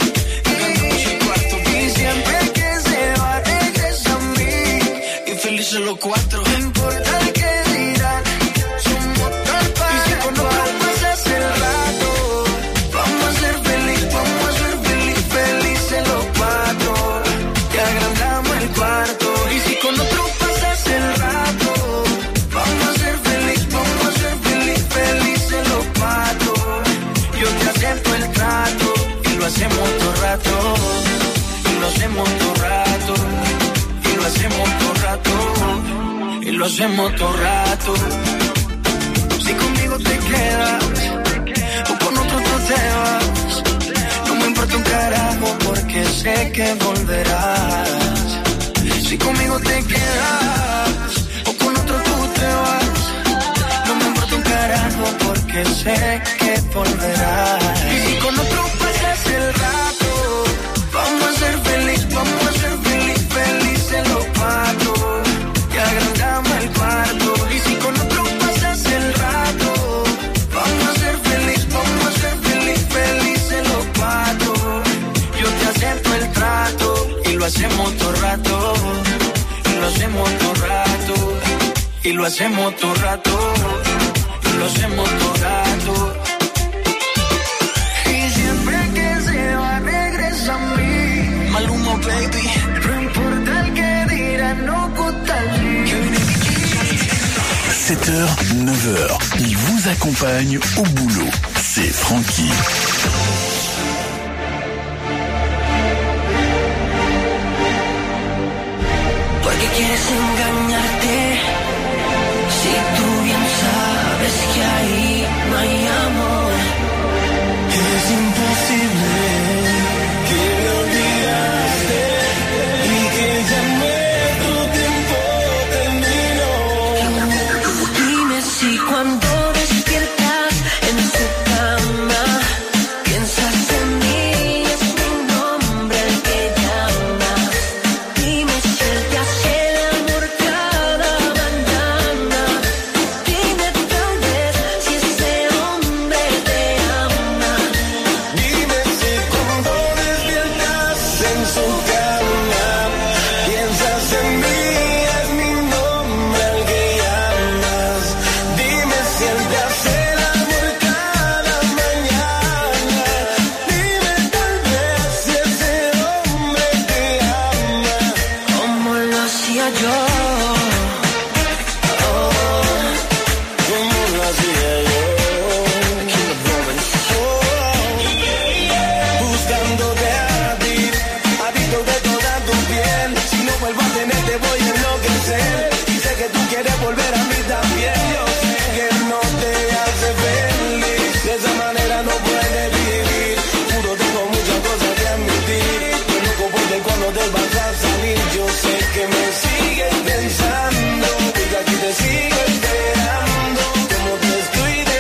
Y siempre que se va regresa a mí. Y felices los cuatro. No importa el que dirán. Somos tal para. Y si con otro pasas el rato, vamos a ser feliz, vamos a ser feliz, felices los cuatro. Que agrandamos el cuarto. Y si con otro pasas el rato, vamos a ser feliz, vamos a ser feliz, felices los cuatro. Yo te acepto el trato. Y lo hacemos todo rato. Y lo hacemos todo rato. Y lo hacemos todo rato. Y lo hacemos todo rato. Si conmigo te quedas o con otro tú te vas, no me importa un carajo porque sé que volverás. Si conmigo te quedas o con otro tú te vas, no me importa un carajo porque sé que volverás. Y si con otro pasas el rato, vamos a ser feliz, vamos a ser feliz, felices los cuatro. Que agrandamos el cuarto. Y si con otro pasas el rato, vamos a ser feliz, vamos a ser feliz, felices los cuatro. Yo te acepto el trato. Y lo hacemos todo rato. Y lo hacemos todo rato. Y lo hacemos todo rato. Y lo hacemos todo rato. Y siempre que se va regresa a mí. Maluma baby. No importa el que dirá, no gusta el sept heures, neuf heures, il vous accompagne au boulot. C'est Francky. ¿Por qué quieres engañarte? Si tú bien sabes que ahí no hay amor. Es imposible que me olvidaste y que ya nuestro tiempo terminó. Dime si cuando despiertas en su cama piensas en mí, es mi nombre el que llamas. Dime si él te hace el amor cada mañana. Dime tal vez si ese hombre te ama. Dime si cuando despiertas en su cama piensas en mí, es mi nombre el que llamas. Dime si él te hace el amor cada mañana. Dime tal vez si ese hombre te ama. Como lo hacía yo. Oh, como lo hacía yo. Oh, buscándote a ti, adicto de toda tu piel. Si no vuelvo a tenerte voy a enloquecer. Y sé que tú quieres volver a mí también. Yo sé que no te hace feliz. De esa manera no puedes vivir. Juro tengo muchas cosas que admitir. Yo no comporto cuando te vas a salir. Yo sé que me sigues pensando. Y que aquí te sigo esperando. Como te estoy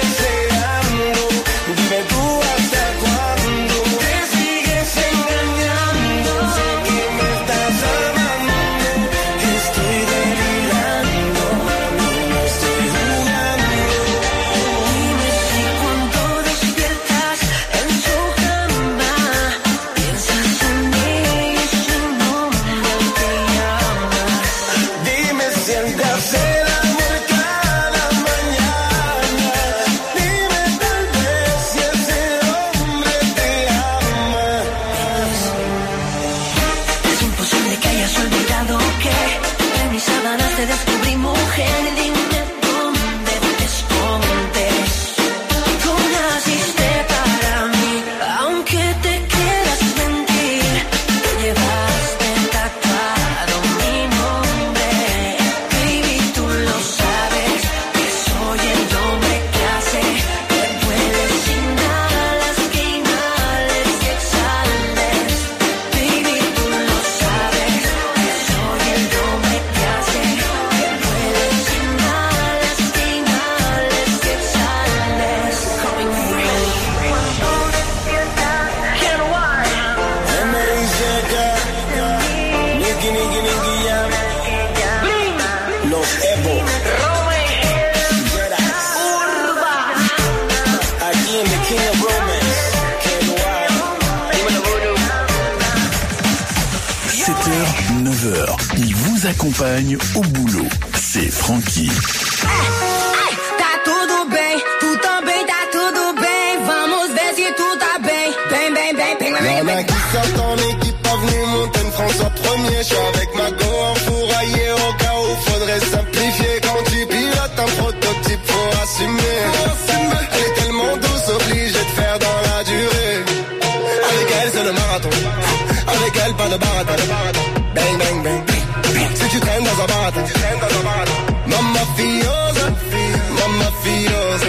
vous accompagne au boulot. C'est Frankie. Ai, tá tudo bem, tu também tá tudo bem. Vamos ver se tu tá bem. Bem, bem, bem, bem, bem, Y'en a bem. qui sortent en équipe, pas venu monter une France en premier. Je suis avec ma go en fourraillé au cas où faudrait simplifier. Quand tu pilotes un prototype, faut assumer. Elle est tellement douce, obligée de faire dans la durée. Avec elle, c'est le marathon. Avec elle, pas de baratin. Bang, bang, bang. Si tu traînes dans un baratin, mamma fiosa, mamma fiosa.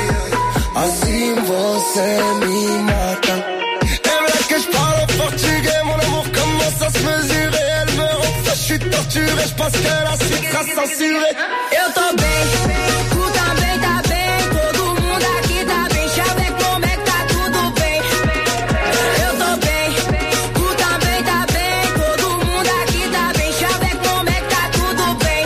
Assim você me mata. Elle veut que je parle portugais, mon amour commence à se mesurer. Elle me rend ça, je suis torturé, je pense que la suite sera censurée. Eu tô bem, tu também tá bem. Todo mundo aqui tá bem. Deixa eu ver como é que tá tudo bem. Eu tô bem, tu também tá bem. Todo mundo aqui tá bem. Deixa eu ver como é que tá tudo bem.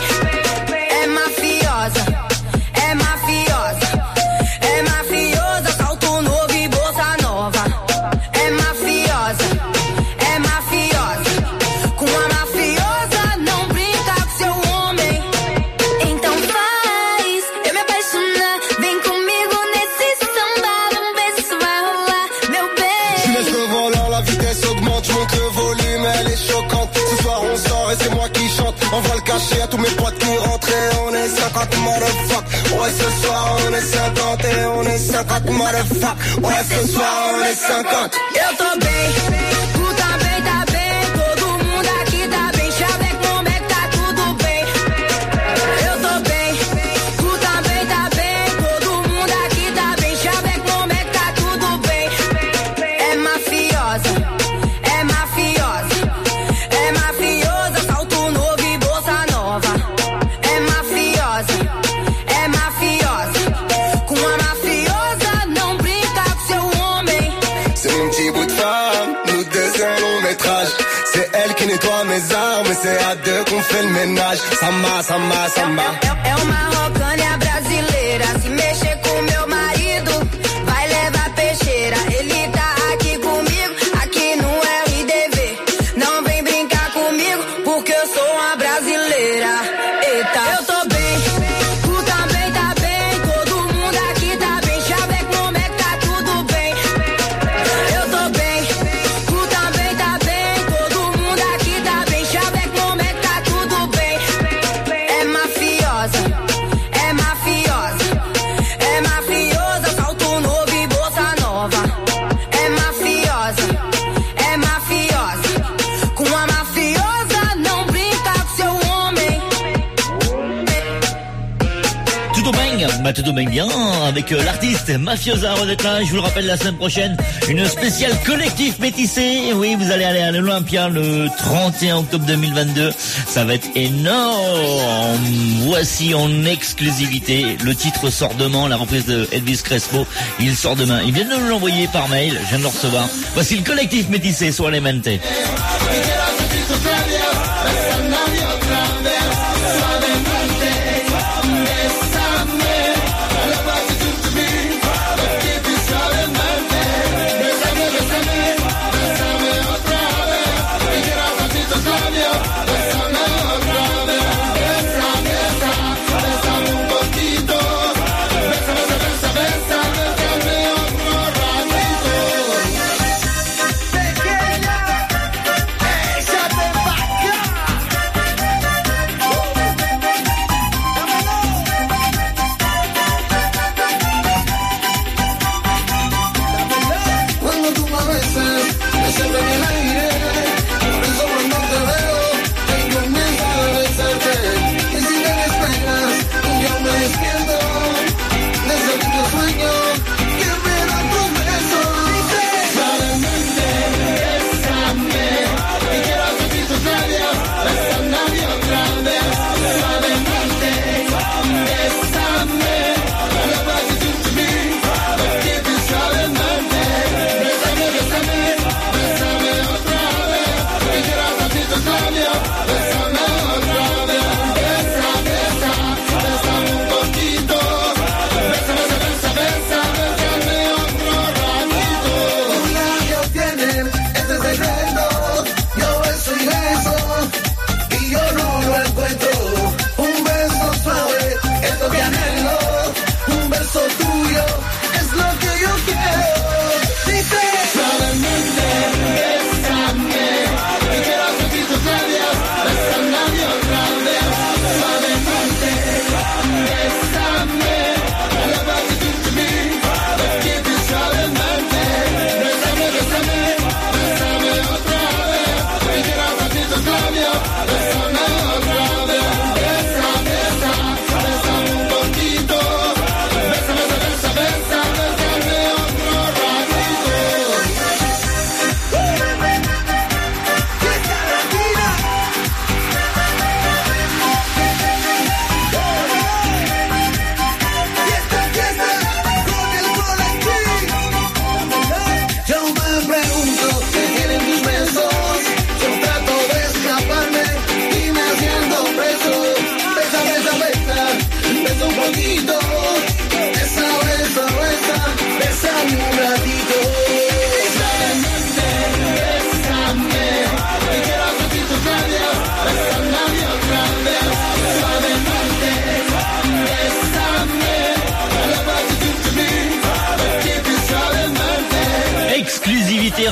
É mafiosa, é mafiosa, é mafiosa. Salto novo e bolsa nova. É mafiosa, é mafiosa. Com a mafiosa não brinca com seu homem. Então faz eu me apaixonar. Vem comigo nesse samba. Vamos ver se isso vai rolar, meu Je laisse bem. le volant, la vitesse augmente, je monte le volume, elle est choquante. Ce soir on sort et c'est moi qui chante. On va le cacher à tous mes potes qui rentrent et on est cinquante motherfuck. Ouais, ce soir on est cinquante et on est cinquante motherfuck. Ouais, ce soir on est cinquante. Eu tô bem, tu também tá bem. Todo mundo aqui tá bem. Deixa eu ver como é que tá tudo bem. Eu tô bem, tu também tá bem. Todo mundo aqui tá bem. Deixa eu ver como é que tá tudo bem. É mafiosa, é mafiosa, é mafiosa. Salto novo e bolsa nova. É mafiosa, é mafiosa. Com a mafiosa não brinca com seu homem. C'est mon petit bout de femme, nous deux c'est un long métrage. C'est elle qui nettoie mes armes et c'est à deux qu'on fait le ménage. Samba, samba, samba. É, é uma rocânia brasileira. Se mexer com meu marido, vai levar peixeira. Ele tá aqui comigo, aqui no R D V. Não vem brincar comigo, porque eu sou uma brasileira. Eita, eu tô bem, tu também tá bem. Todo mundo aqui tá bem. Deixa eu ver como é que tá tudo bem. Eu tô bem, tu também tá bem. Todo mundo aqui tá bem. Deixa eu ver como é que tá tudo bem. É mafiosa, é mafiosa, é mafiosa. Salto novo e bolsa nova. É mafiosa, é mafiosa. Com a mafiosa não brinca com seu homem. Tout bang, bah tout bang bien avec euh, l'artiste Mafiosa Rodetta. Je vous le rappelle, la semaine prochaine, une spéciale collectif métissé. Oui, vous allez aller à l'Olympia le trente et un octobre deux mille vingt-deux. Ça va être énorme. Voici en exclusivité. Le titre sort demain, la reprise de Elvis Crespo. Il sort demain. Il vient de nous l'envoyer par mail. Je viens de le recevoir. Voici le collectif métissé sur Elemente. Échate pa'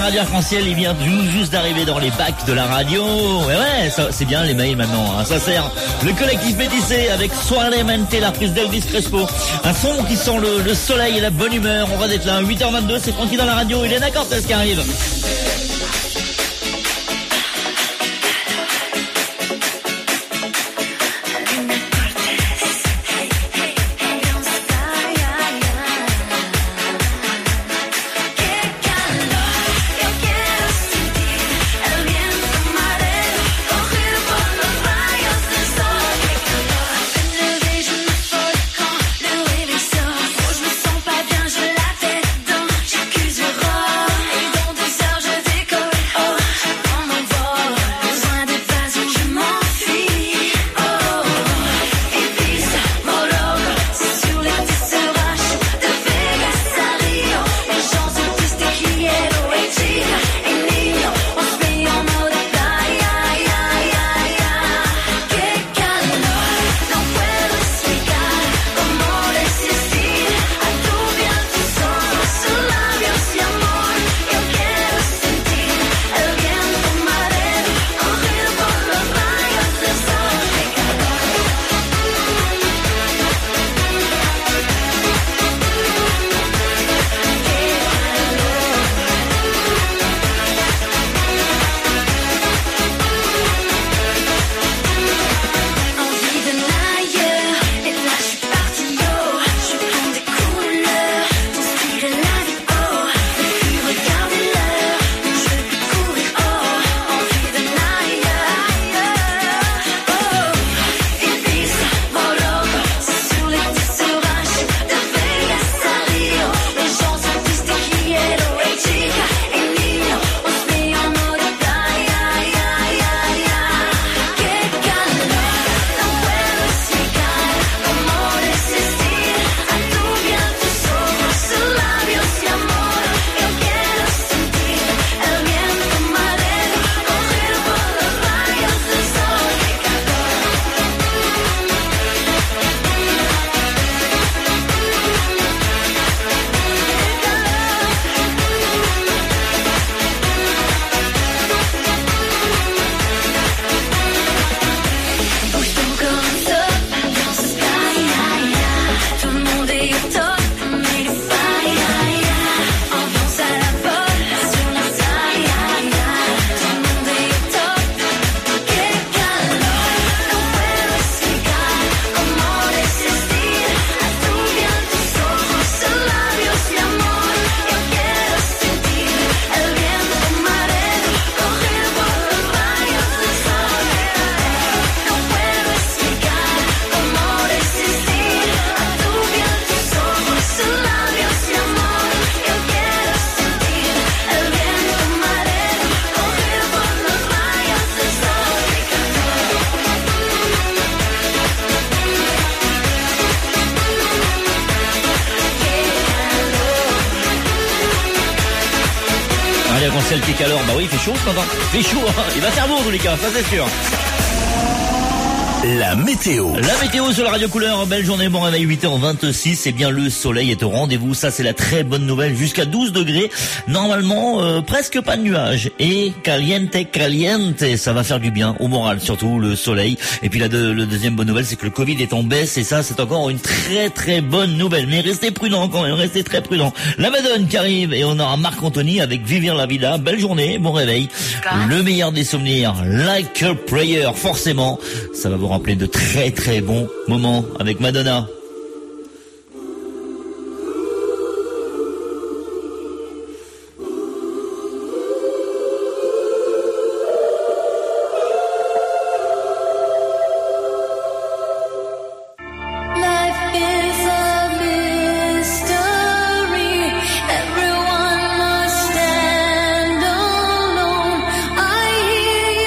radio arc-en-ciel, il vient tout juste d'arriver dans les bacs de la radio. Ouais ouais, ça, c'est bien les mails maintenant, hein. Ça sert. Le collectif Métissé avec Soirée Mente, la prise d'Elvis Crespo. Un son qui sent le, le soleil et la bonne humeur. On va être là, huit heures vingt-deux, c'est tranquille dans la radio. Il est d'accord, c'est ce qui arrive. Celtic alors, bah oui, il fait chaud ce matin. Il fait chaud, hein. Il va faire beau en tous les cas, ça c'est sûr. La météo. La météo sur la radio couleur, belle journée, bon réveil, huit heures vingt-six, c'est bien le soleil est au rendez-vous, ça c'est la très bonne nouvelle, jusqu'à douze degrés, normalement euh, presque pas de nuages, et caliente, caliente, ça va faire du bien, au moral surtout, le soleil, et puis la, de, la deuxième bonne nouvelle c'est que le Covid est en baisse, et ça c'est encore une très très bonne nouvelle, mais restez prudents quand même, restez très prudents. La Madone qui arrive, et on aura Marc Anthony avec Vivir la Vida, belle journée, bon réveil, le meilleur des souvenirs, Like a Prayer, forcément, ça va vous rappeler de très très bons moments avec Madonna.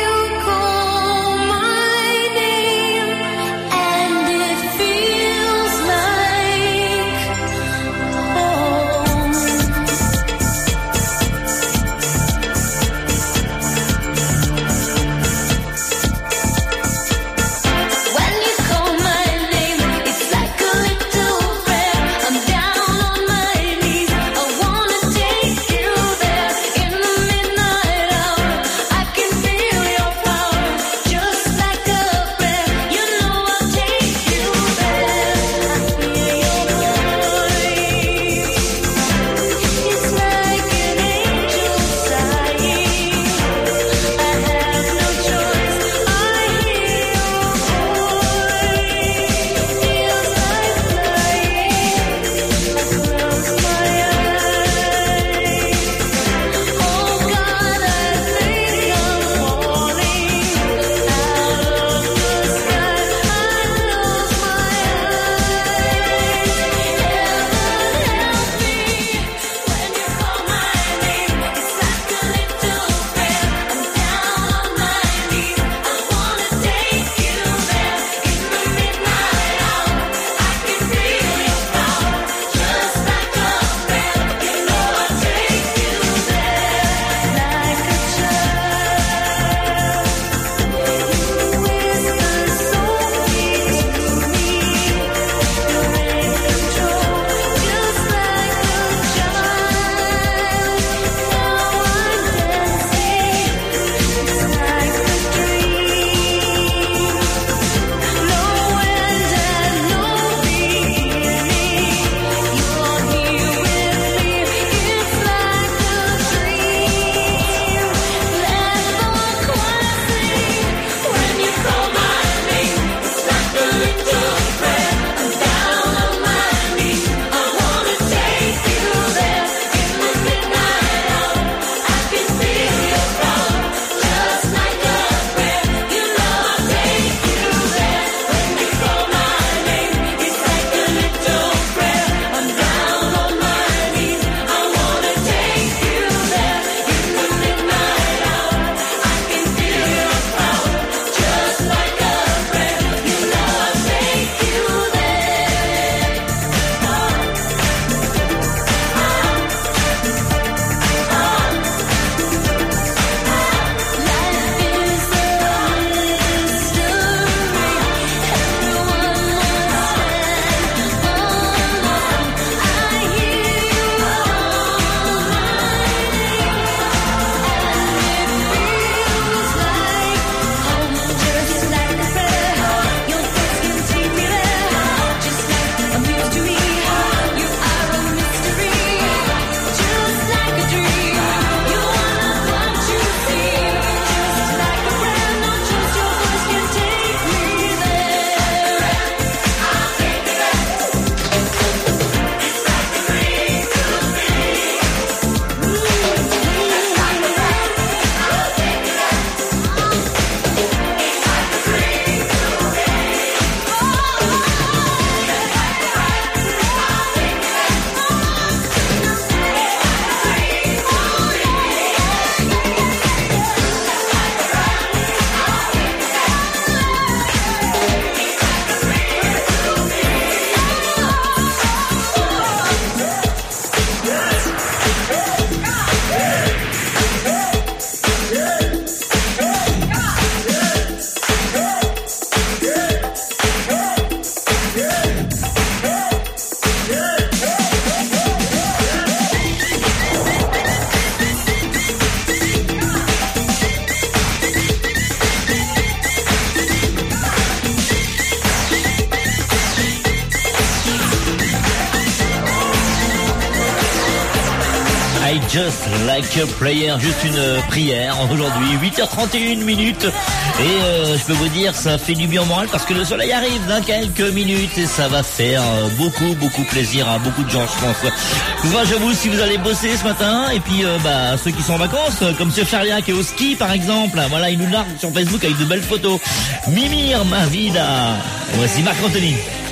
Feels I just like a prayer, juste une prière aujourd'hui, huit heures trente et une minutes. Et euh, je peux vous dire, ça fait du bien au moral parce que le soleil arrive dans quelques minutes et ça va faire beaucoup, beaucoup plaisir à beaucoup de gens, je pense. Courage à vous si vous allez bosser ce matin. Et puis, euh, bah, ceux qui sont en vacances, comme Monsieur Charlia qui est au ski, par exemple. Voilà, il nous largue sur Facebook avec de belles photos. Mimir, ma vida. Voici Marc Anthony.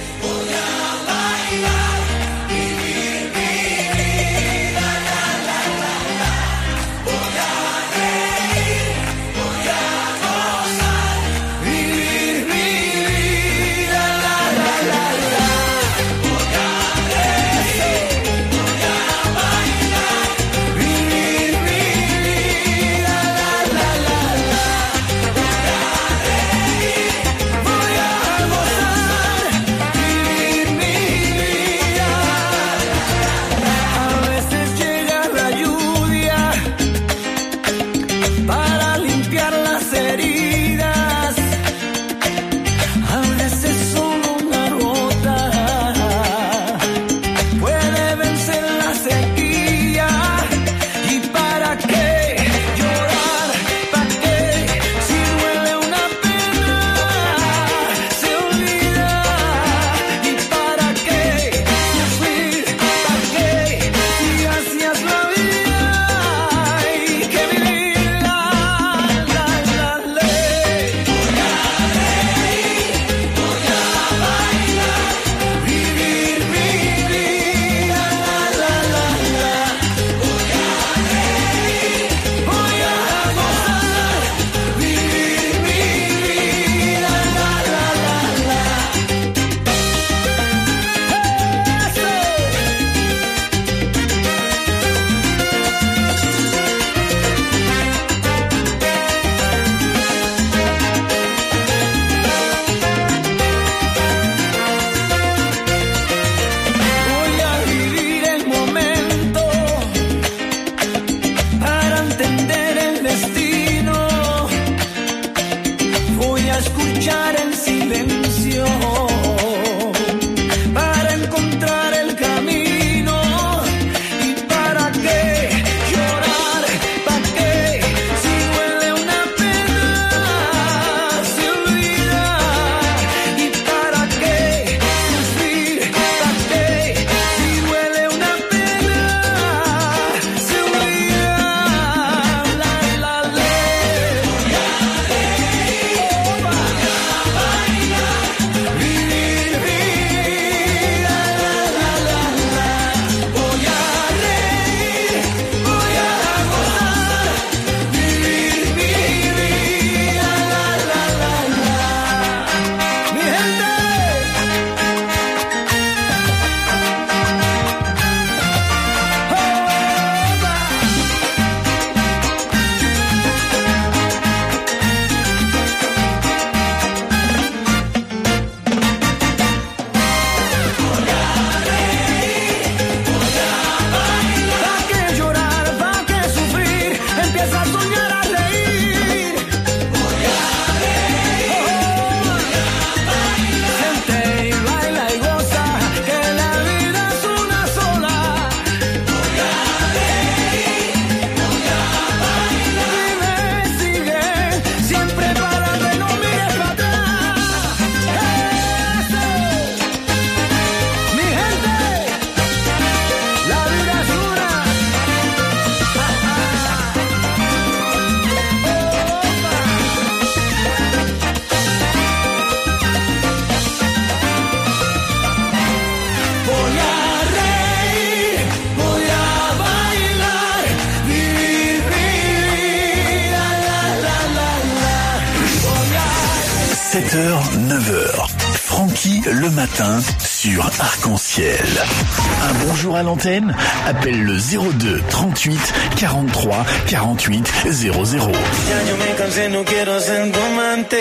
sept heures, neuf heures. Francky le matin sur Arc-en-Ciel. Un bonjour à l'antenne, appelle le zéro deux trente-huit quarante-trois quarante-huit zéro zéro. Ya yo me cansé, no quiero ser tu amante.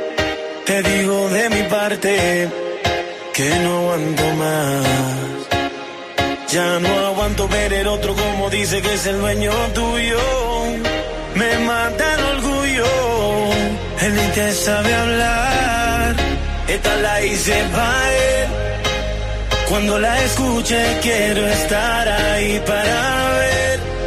Te digo de mi parte que no aguanto más. Ya no aguanto ver el otro como dice que es el dueño tuyo. Me mata el orgullo, él ni te sabe hablar. Esta la hice para él. Cuando la escuche quiero estar ahí para ver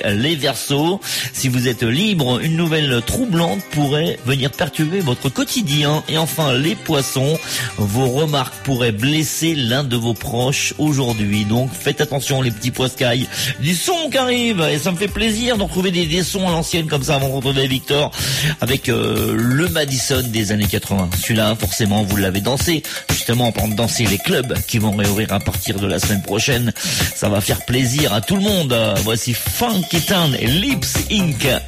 les Verseaux. Si vous êtes libre, une nouvelle troublante pourrait venir perturber votre quotidien. Et enfin, les Poissons, vos remarques pourraient blesser l'un de vos proches aujourd'hui. Donc faites attention les petits poiscailles. Du son qui arrive, et ça me fait plaisir d'en trouver des, des sons à l'ancienne comme ça avant de retrouver Victor avec euh, le Madison des années quatre-vingts. Celui-là, forcément, vous l'avez dansé. Justement, en parlant de danser, les clubs qui vont réouvrir à partir de la semaine prochaine, ça va faire plaisir à tout le monde. Voici Funky Town et Lips Incorporated.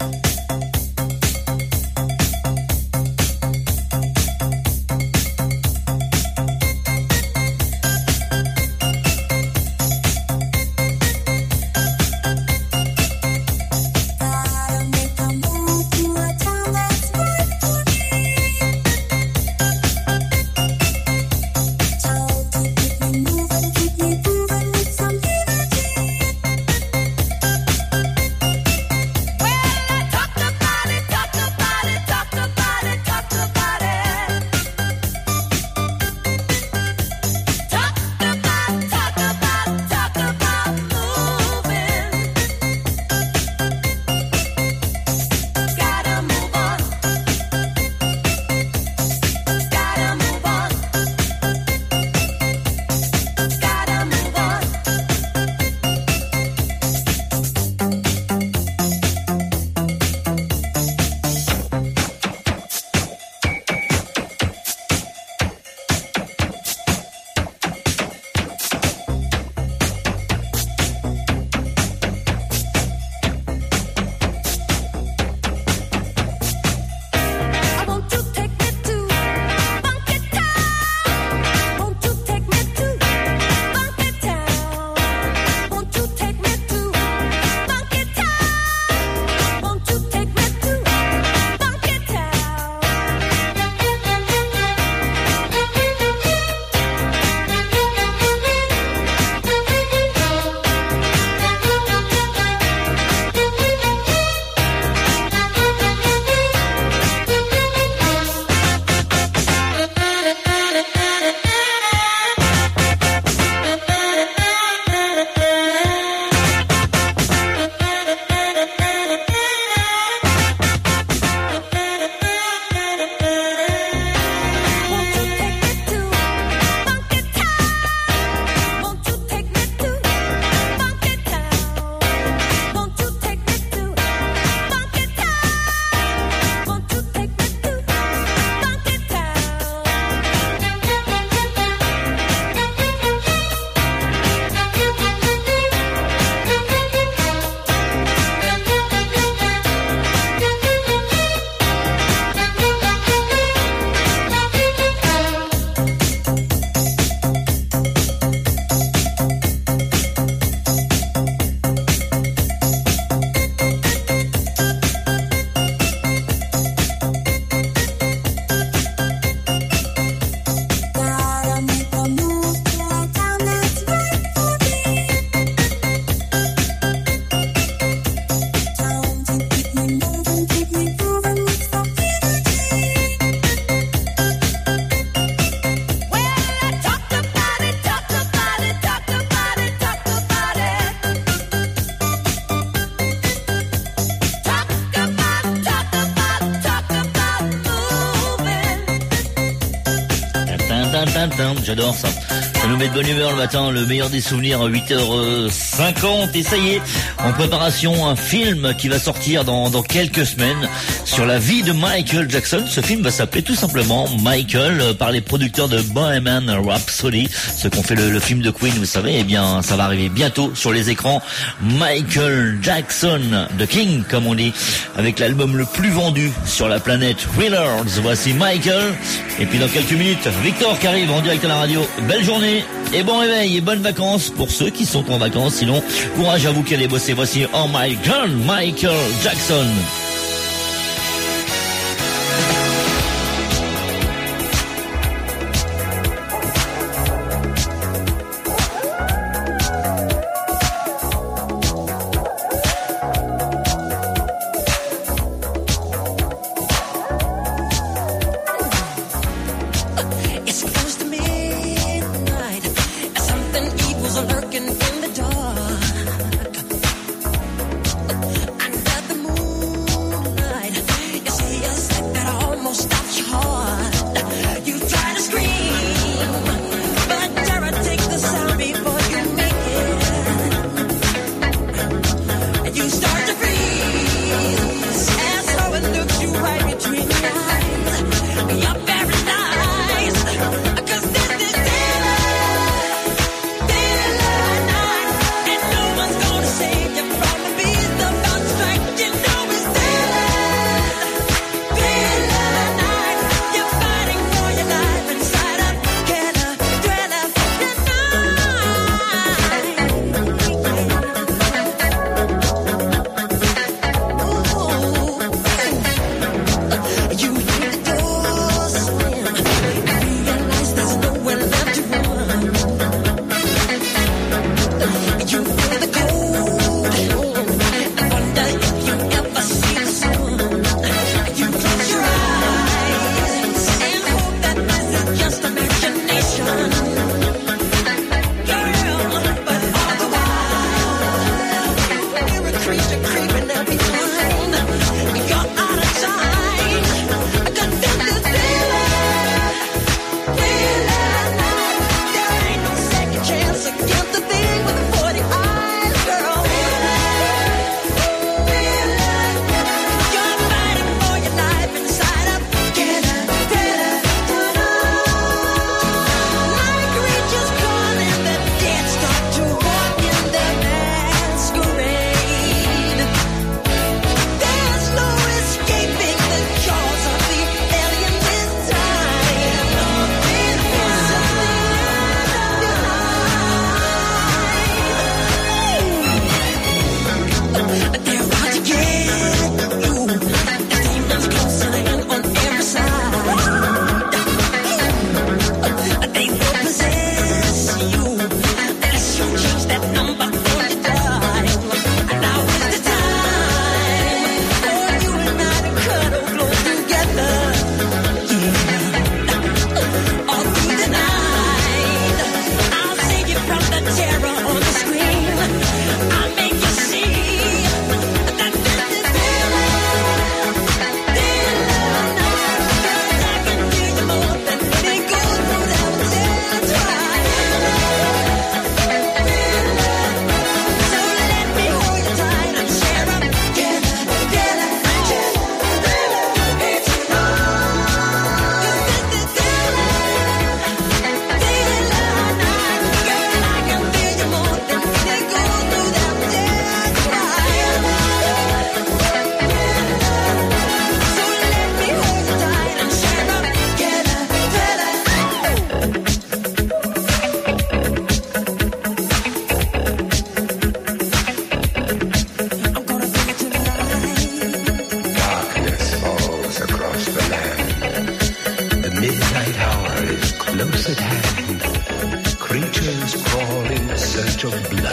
J'adore ça. Ça nous met de bonne humeur le matin, le meilleur des souvenirs à huit heures cinquante. Et ça y est, en préparation, un film qui va sortir dans, dans quelques semaines sur la vie de Michael Jackson. Ce film va s'appeler tout simplement Michael, par les producteurs de Bohemian Rhapsody, ceux qui ont fait le, le film de Queen, vous savez. Eh bien, ça va arriver bientôt sur les écrans. Michael Jackson, The King, comme on dit, avec l'album le plus vendu sur la planète, Thrillers. Voici Michael. Et puis dans quelques minutes, Victor qui arrive en direct à la radio. Belle journée et bon réveil et bonnes vacances pour ceux qui sont en vacances. Sinon, courage à vous qui allez bosser. Voici Oh My God, Michael Jackson. Something evil's lurking in the dark.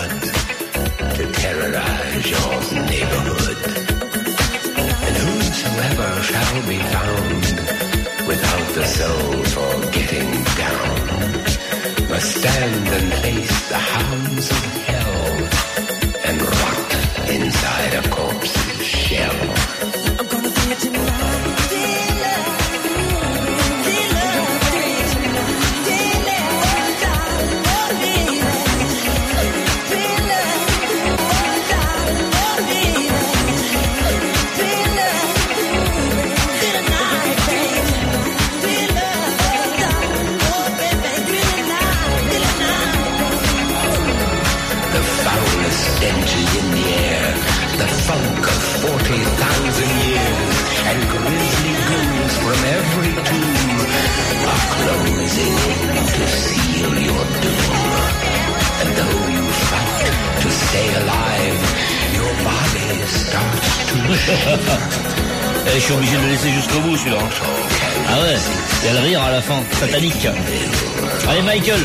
to terrorize your neighborhood. And whosoever shall be found without the soul for getting down must stand and face the hounds of hell and rot inside a corpse's shell. I'm gonna bring it to my stench is in the air, the funk of forty thousand years, and grisly ghouls from every tomb are closing in to seal your doom. And though you fight to stay alive, your body starts to shiver. Eh, je suis obligé de le laisser jusqu'au bout celui-là. Ah ouais, il y a le rire à la fin, satanique. Allez Michael.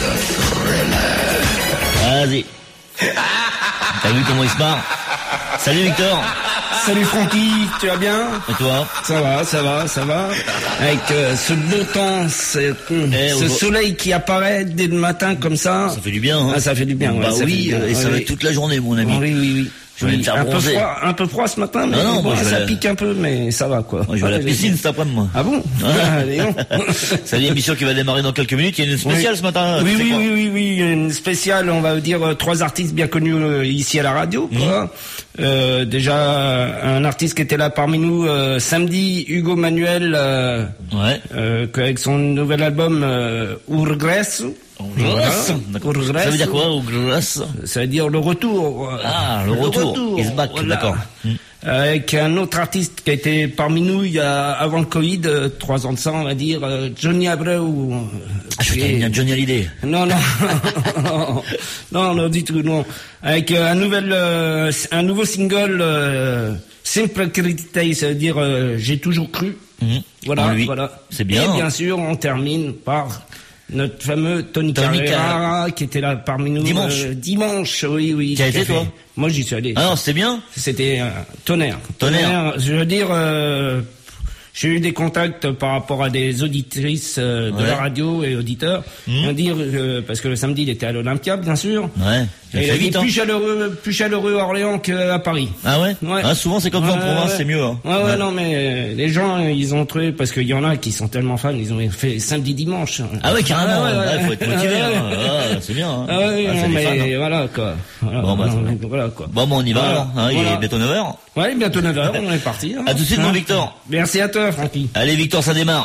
Vas-y. T'as vu comment il se marre? Salut Victor. Salut Francky, tu vas bien? Et toi? Ça va, ça va, ça va. Avec euh, ce beau temps, ce, Eh, ce au- soleil qui apparaît dès le matin comme ça. Ça fait du bien, hein? Ah, ça fait du bien, ouais, Bah ça fait oui, du bien. et ça Oui, va oui. être toute la journée, mon ami. Oui, oui, oui. Je vais Oui, me faire un peu bronzer. froid, un peu froid ce matin, mais Non, non, bon, moi, je vais ça à la- pique un peu, mais ça va quoi. Moi, je vais à la Ah, piscine cet après-midi, moi. Ah bon? Ah, dis donc. C'est l'émission qui va démarrer dans quelques minutes. Il y a une spéciale Oui. ce matin. Oui, tu sais oui, quoi oui, oui, oui, une spéciale, on va dire euh, trois artistes bien connus euh, ici à la radio. Quoi. Euh, déjà un artiste qui était là parmi nous euh, samedi, Hugo Manuel, euh, Ouais. euh, avec son nouvel album euh, Urgresso. Urgresso. D'accord. Urgresso. Ça veut dire quoi, Urgresso? Ça veut dire le retour. Ah, le retour. He's back, voilà. d'accord. Mm. Avec un autre artiste qui a été parmi nous il y a avant le Covid, euh, trois ans de ça, on va dire, euh, Johnny Abreu. euh, Ah, je qui crois qu'il y a est- Johnny Hallyday. Non, non, non, non, non, du tout, non. Avec euh, un nouvel, euh, un nouveau single, euh, Simple Critique, ça veut dire euh, j'ai toujours cru. Mhm. Voilà, En lui. voilà. C'est bien. Et bien sûr, on termine par notre fameux Tony, Tony Carrera, qui était là parmi nous Dimanche. euh, dimanche, oui, oui. Qui a été, fait- toi Moi, j'y suis allé. Ah non, c'était bien. C'était euh, tonnerre. Tonnerre. Je veux dire, euh, j'ai eu des contacts par rapport à des auditrices euh, de Ouais. la radio et auditeurs. Mmh. On dire euh, parce que le samedi il était à l'Olympia, bien sûr. Ouais. Ça Et il fait a dit vite, hein. plus chaleureux, plus chaleureux à Orléans qu'à Paris. Ah ouais, Ouais. Ah, souvent c'est comme ça en Ouais, province, ouais. c'est mieux. Hein. Ouais, ouais, non, mais euh, les gens, euh, ils ont trouvé, parce qu'il y en a qui sont tellement fans, ils ont fait samedi, dimanche. Ah ouais, carrément. Ouais, ouais, ouais, ouais. faut être motivé. Ouais, hein. ouais. Ah, c'est bien. Hein. Ah ouais, Ah, non, c'est des mais fans, hein. voilà, quoi. Voilà, Bon, bah, non, ça va. mais voilà, quoi. Bon, bon, on y va Voilà. alors. Hein, Il Voilà. est bientôt neuf heures. Ouais, bientôt neuf heures, on est parti. Hein. À tout de suite, mon Hein. Victor. Merci à toi, Francky. Allez, Victor, ça démarre.